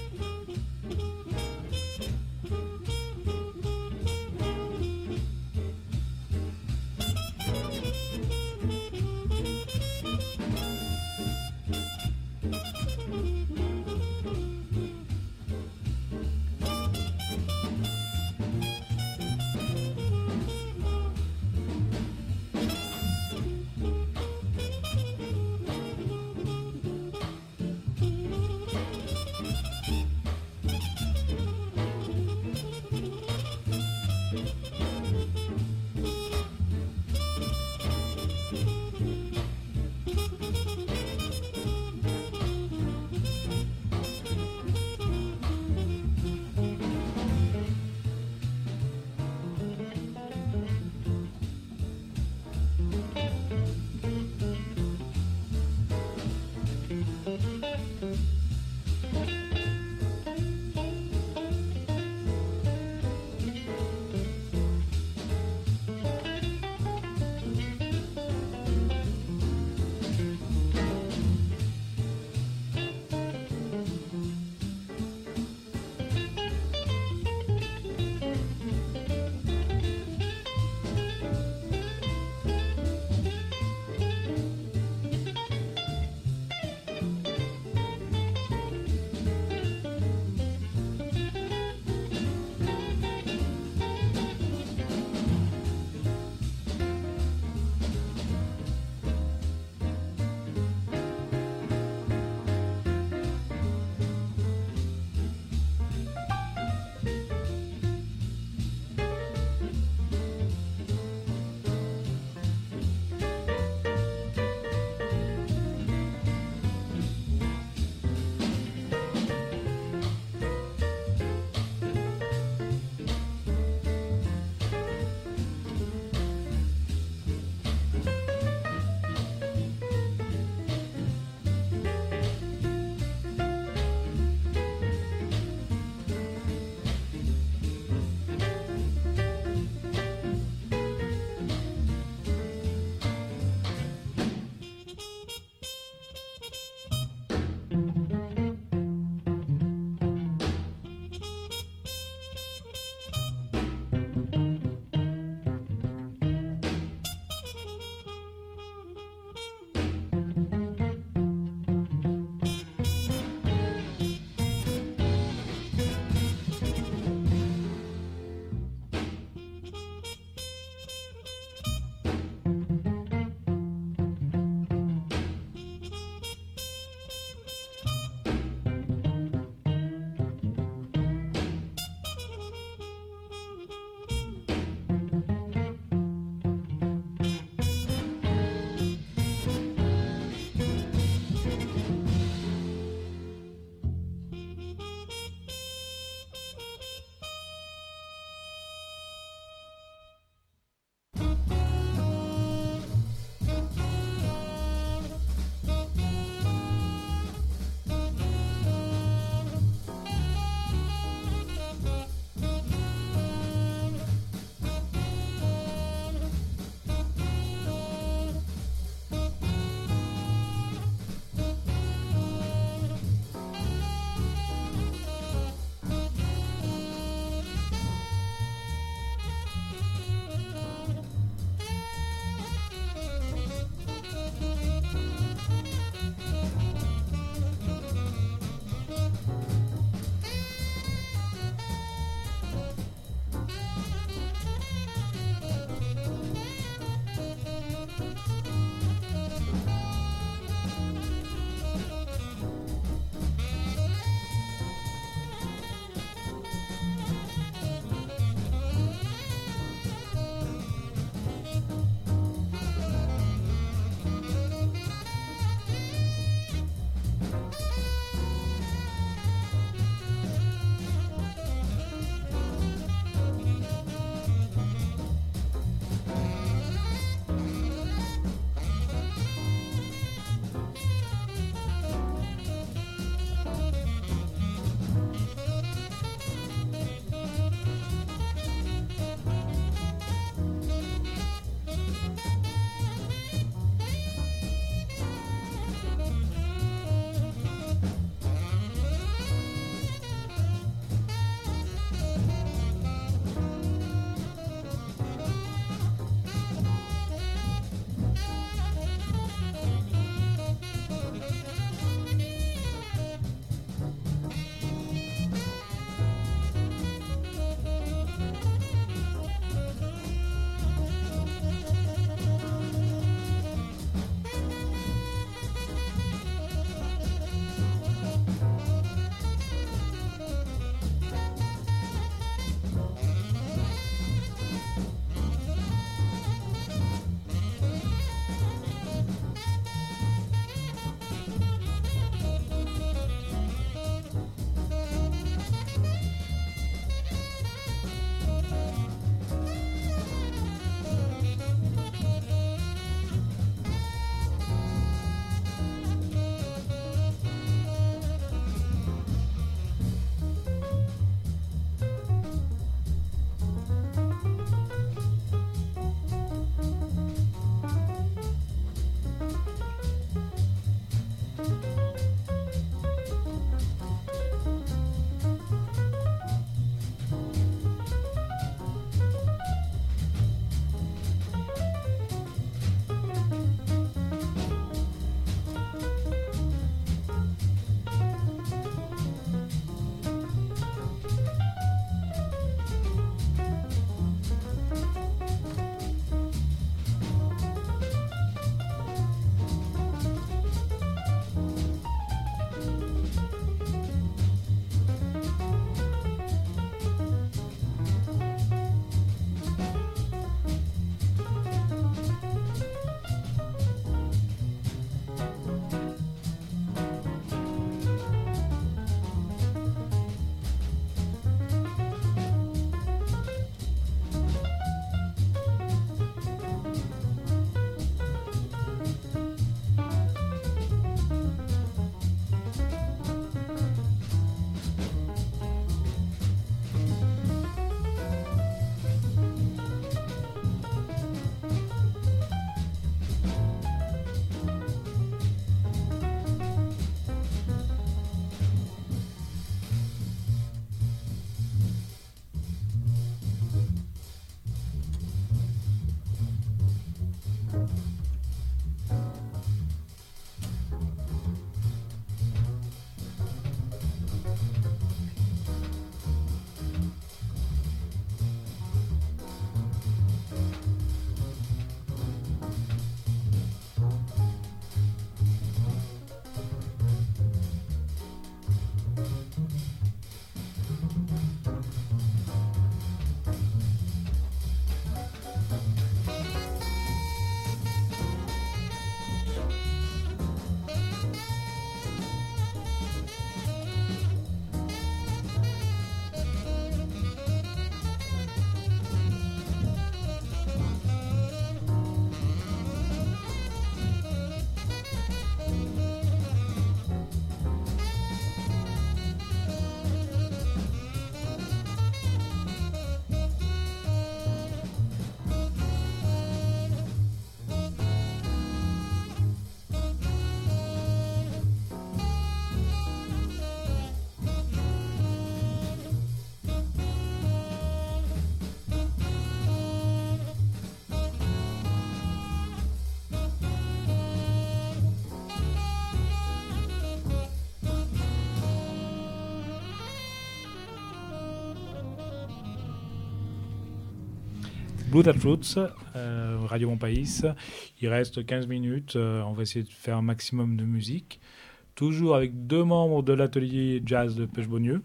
Blue That Roots, euh, Radio Mon Pays. Il reste quinze minutes. Euh, on va essayer de faire un maximum de musique. Toujours avec deux membres de l'atelier jazz de Pêche-Beaunieu.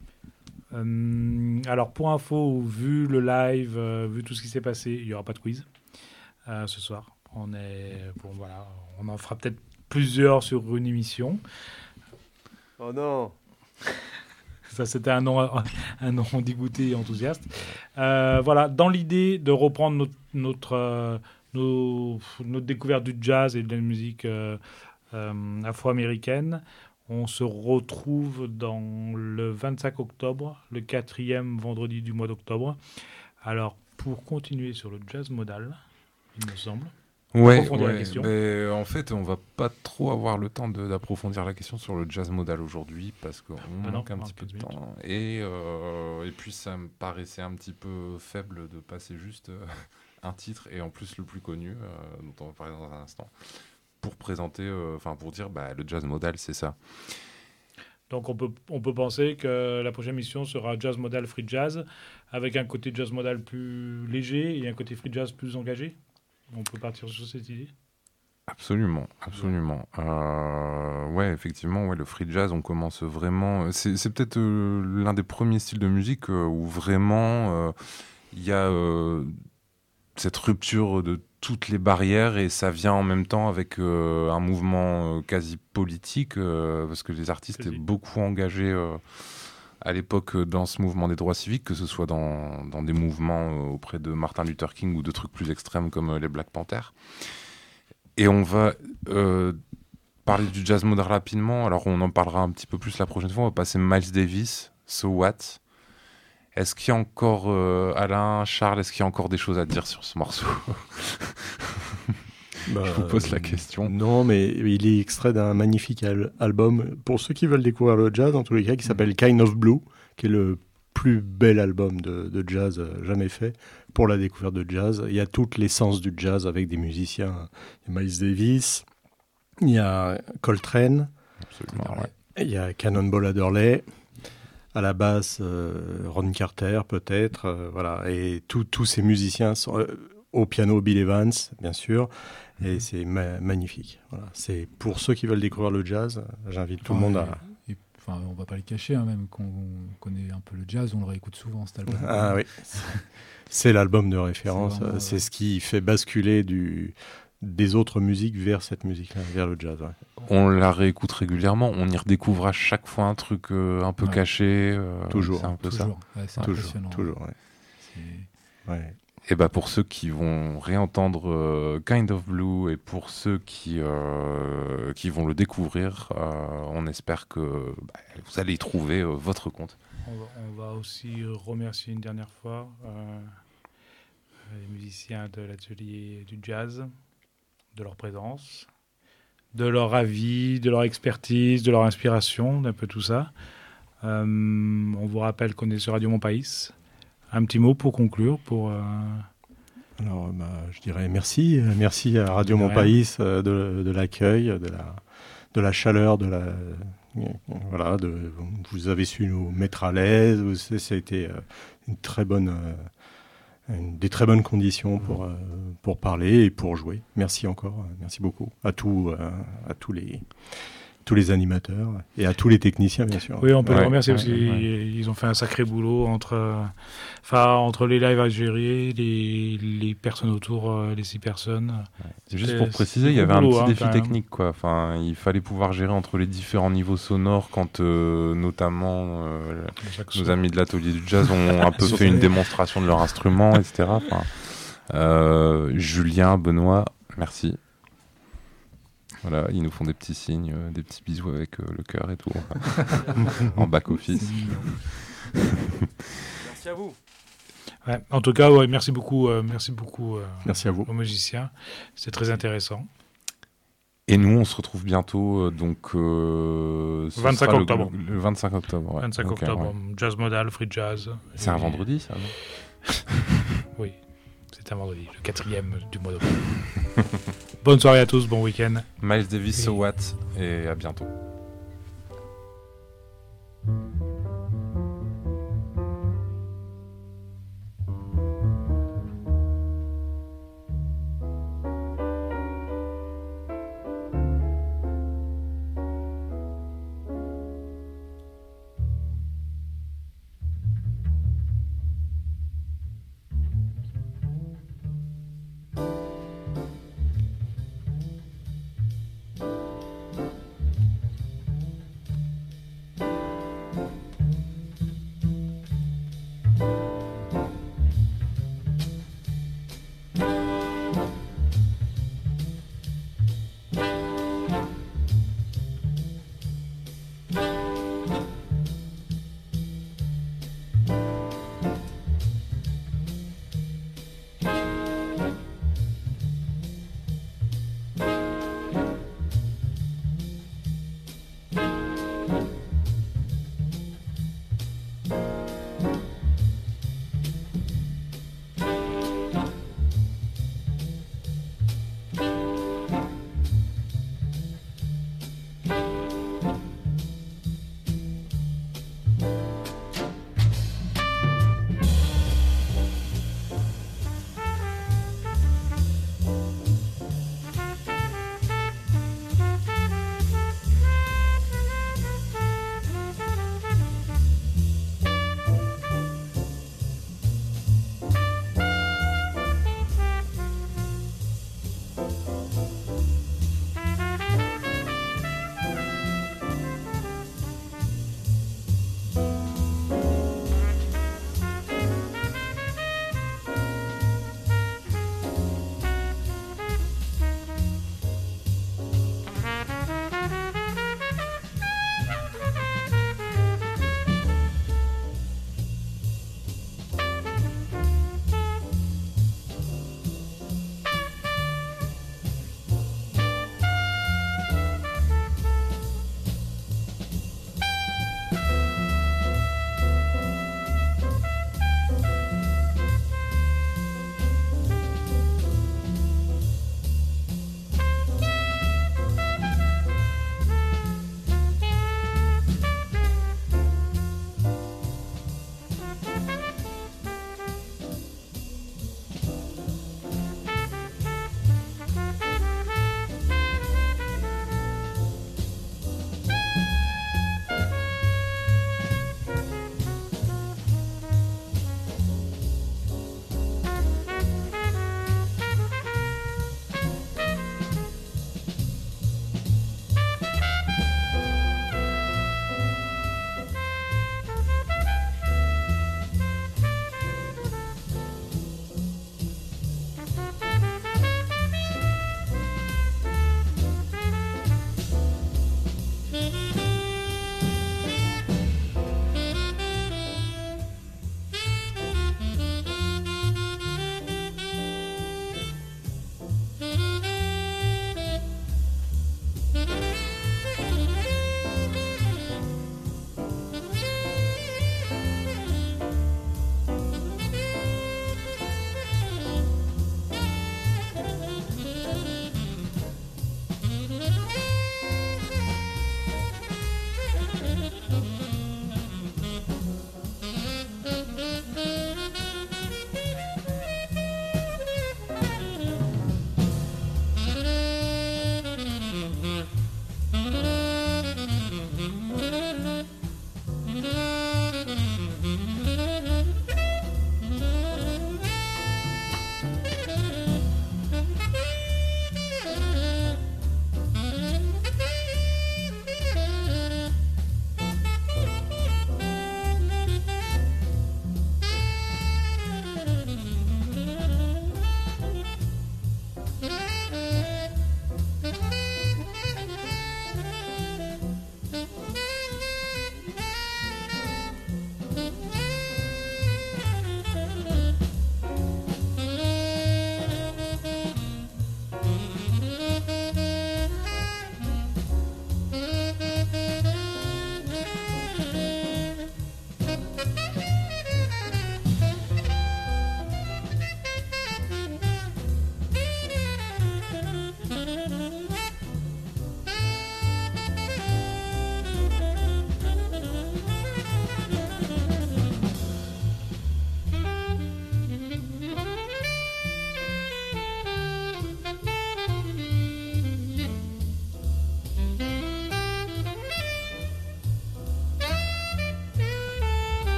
Euh, alors, pour info, vu le live, euh, vu tout ce qui s'est passé, il n'y aura pas de quiz euh, ce soir. On, est, bon, voilà, on en fera peut-être plusieurs sur une émission. Oh non! Ça, c'était un nom, un nom dégoûté et enthousiaste. Euh, voilà, dans l'idée de reprendre notre, notre, euh, nos, notre découverte du jazz et de la musique euh, euh, afro-américaine, on se retrouve dans le vingt-cinq octobre, le quatrième vendredi du mois d'octobre. Alors, pour continuer sur le jazz modal, il me semble. Ouais, approfondir la ouais. question. Ben, en fait, on va pas trop avoir le temps de- d'approfondir la question sur le jazz modal aujourd'hui parce qu'on Ah non, manque un un petit peu peu de de temps. Et, euh, et puis, ça me paraissait un petit peu faible de passer juste euh, un titre et en plus le plus connu, euh, dont on va parler dans un instant, pour présenter, enfin pour dire, bah, le jazz modal, c'est ça. Donc, on peut, on peut penser que la prochaine mission sera jazz modal, free jazz, avec un côté jazz modal plus léger et un côté free jazz plus engagé. On peut partir sur cette idée. Absolument, absolument. Euh, ouais, effectivement, ouais, le free jazz, on commence vraiment. C'est, c'est peut-être euh, l'un des premiers styles de musique euh, où vraiment il y a euh, cette rupture de toutes les barrières et ça vient en même temps avec euh, un mouvement euh, quasi politique euh, parce que les artistes Quasi. étaient beaucoup engagés euh, à l'époque euh, dans ce mouvement des droits civiques, que ce soit dans, dans des mouvements euh, auprès de Martin Luther King ou de trucs plus extrêmes comme euh, les Black Panthers. Et on va euh, parler du jazz modal rapidement. Alors, on en parlera un petit peu plus la prochaine fois. On va passer Miles Davis, So What. Est-ce qu'il y a encore, euh, Alain, Charles, est-ce qu'il y a encore des choses à dire sur ce morceau? Bah, Je vous pose la question. Non, mais il est extrait d'un magnifique al- album, pour ceux qui veulent découvrir le jazz, en tous les cas, qui s'appelle Kind of Blue, qui est le plus bel album de, de jazz euh, jamais fait pour la découverte de jazz. Il y a toute l'essence du jazz avec des musiciens. Il y a Miles Davis, il y a Coltrane, Absolument, ouais. il y a Cannonball Adderley, à la basse euh, Ron Carter peut-être, euh, voilà. Et tous tous ces musiciens sont euh, au piano Bill Evans, bien sûr. Et c'est ma- magnifique. Voilà. C'est pour ceux qui veulent découvrir le jazz, j'invite tout le monde à. Et- et- enfin, on va pas le cacher, hein, même qu'on connaît un peu le jazz, on le réécoute souvent cet album. Ah oui, c'est l'album de référence. C'est vraiment, C'est ouais. ce qui fait basculer du des autres musiques vers cette musique-là, vers le jazz. Ouais. On la réécoute régulièrement. On y redécouvre à chaque fois un truc euh, un peu Ouais. caché. euh, Toujours, C'est un peu ça. Toujours, ouais, c'est Toujours, impressionnant. toujours. Ouais. C'est- Ouais. Et bah pour ceux qui vont réentendre euh, Kind of Blue et pour ceux qui, euh, qui vont le découvrir, euh, on espère que bah, vous allez y trouver euh, votre compte. On va, on va aussi euh, remercier une dernière fois euh, les musiciens de l'atelier du jazz, de leur présence, de leur avis, de leur expertise, de leur inspiration, d'un peu tout ça. Euh, on vous rappelle qu'on est sur Radio Mon Pays. Un petit mot pour conclure, pour... euh, Alors, bah, je dirais merci, euh, merci à Radio De Mon rien. Pays euh, de, de l'accueil, de la, de la chaleur, de la, euh, voilà, de, vous avez su nous mettre à l'aise. vous- c'est- Ça a été euh, une très bonne, euh, une, des très bonnes conditions pour euh, pour parler et pour jouer. Merci encore, euh, merci beaucoup à tous, euh, à tous les tous les animateurs et à tous les techniciens, bien sûr. Oui, on peut Ouais, les remercier ouais, parce qu'ils ouais. ils ont fait un sacré boulot entre, euh, enfin, entre les lives à gérer, les, les personnes autour, euh, les six personnes. Juste C'était- pour préciser, il y c'était avait un beau petit boulot, hein, défi quand même. technique, quoi. Enfin, il fallait pouvoir gérer entre les différents niveaux sonores quand, euh, notamment, euh, Chaque nos soir. amis de l'atelier du jazz ont un peu fait une démonstration de leur instrument, et cetera. Enfin, euh, Julien, Benoît, merci. Voilà, ils nous font des petits signes, euh, des petits bisous avec euh, le cœur et tout, en back office. Merci à vous. Ouais, en tout cas, ouais, merci beaucoup, euh, merci beaucoup euh, Merci à vous. aux musiciens. C'est très intéressant. Et nous, on se retrouve bientôt, euh, donc euh, ce vingt-cinq sera le- octobre. Le, le vingt-cinq octobre. Ouais. vingt-cinq Ok, octobre, ouais. jazz modal, free jazz. C'est un Et- vendredi, ça non Oui, c'est un vendredi, le quatrième du mois d'octobre. Bonne soirée à tous, bon week-end. Miles Davis, So Oui. What, et à bientôt. Thank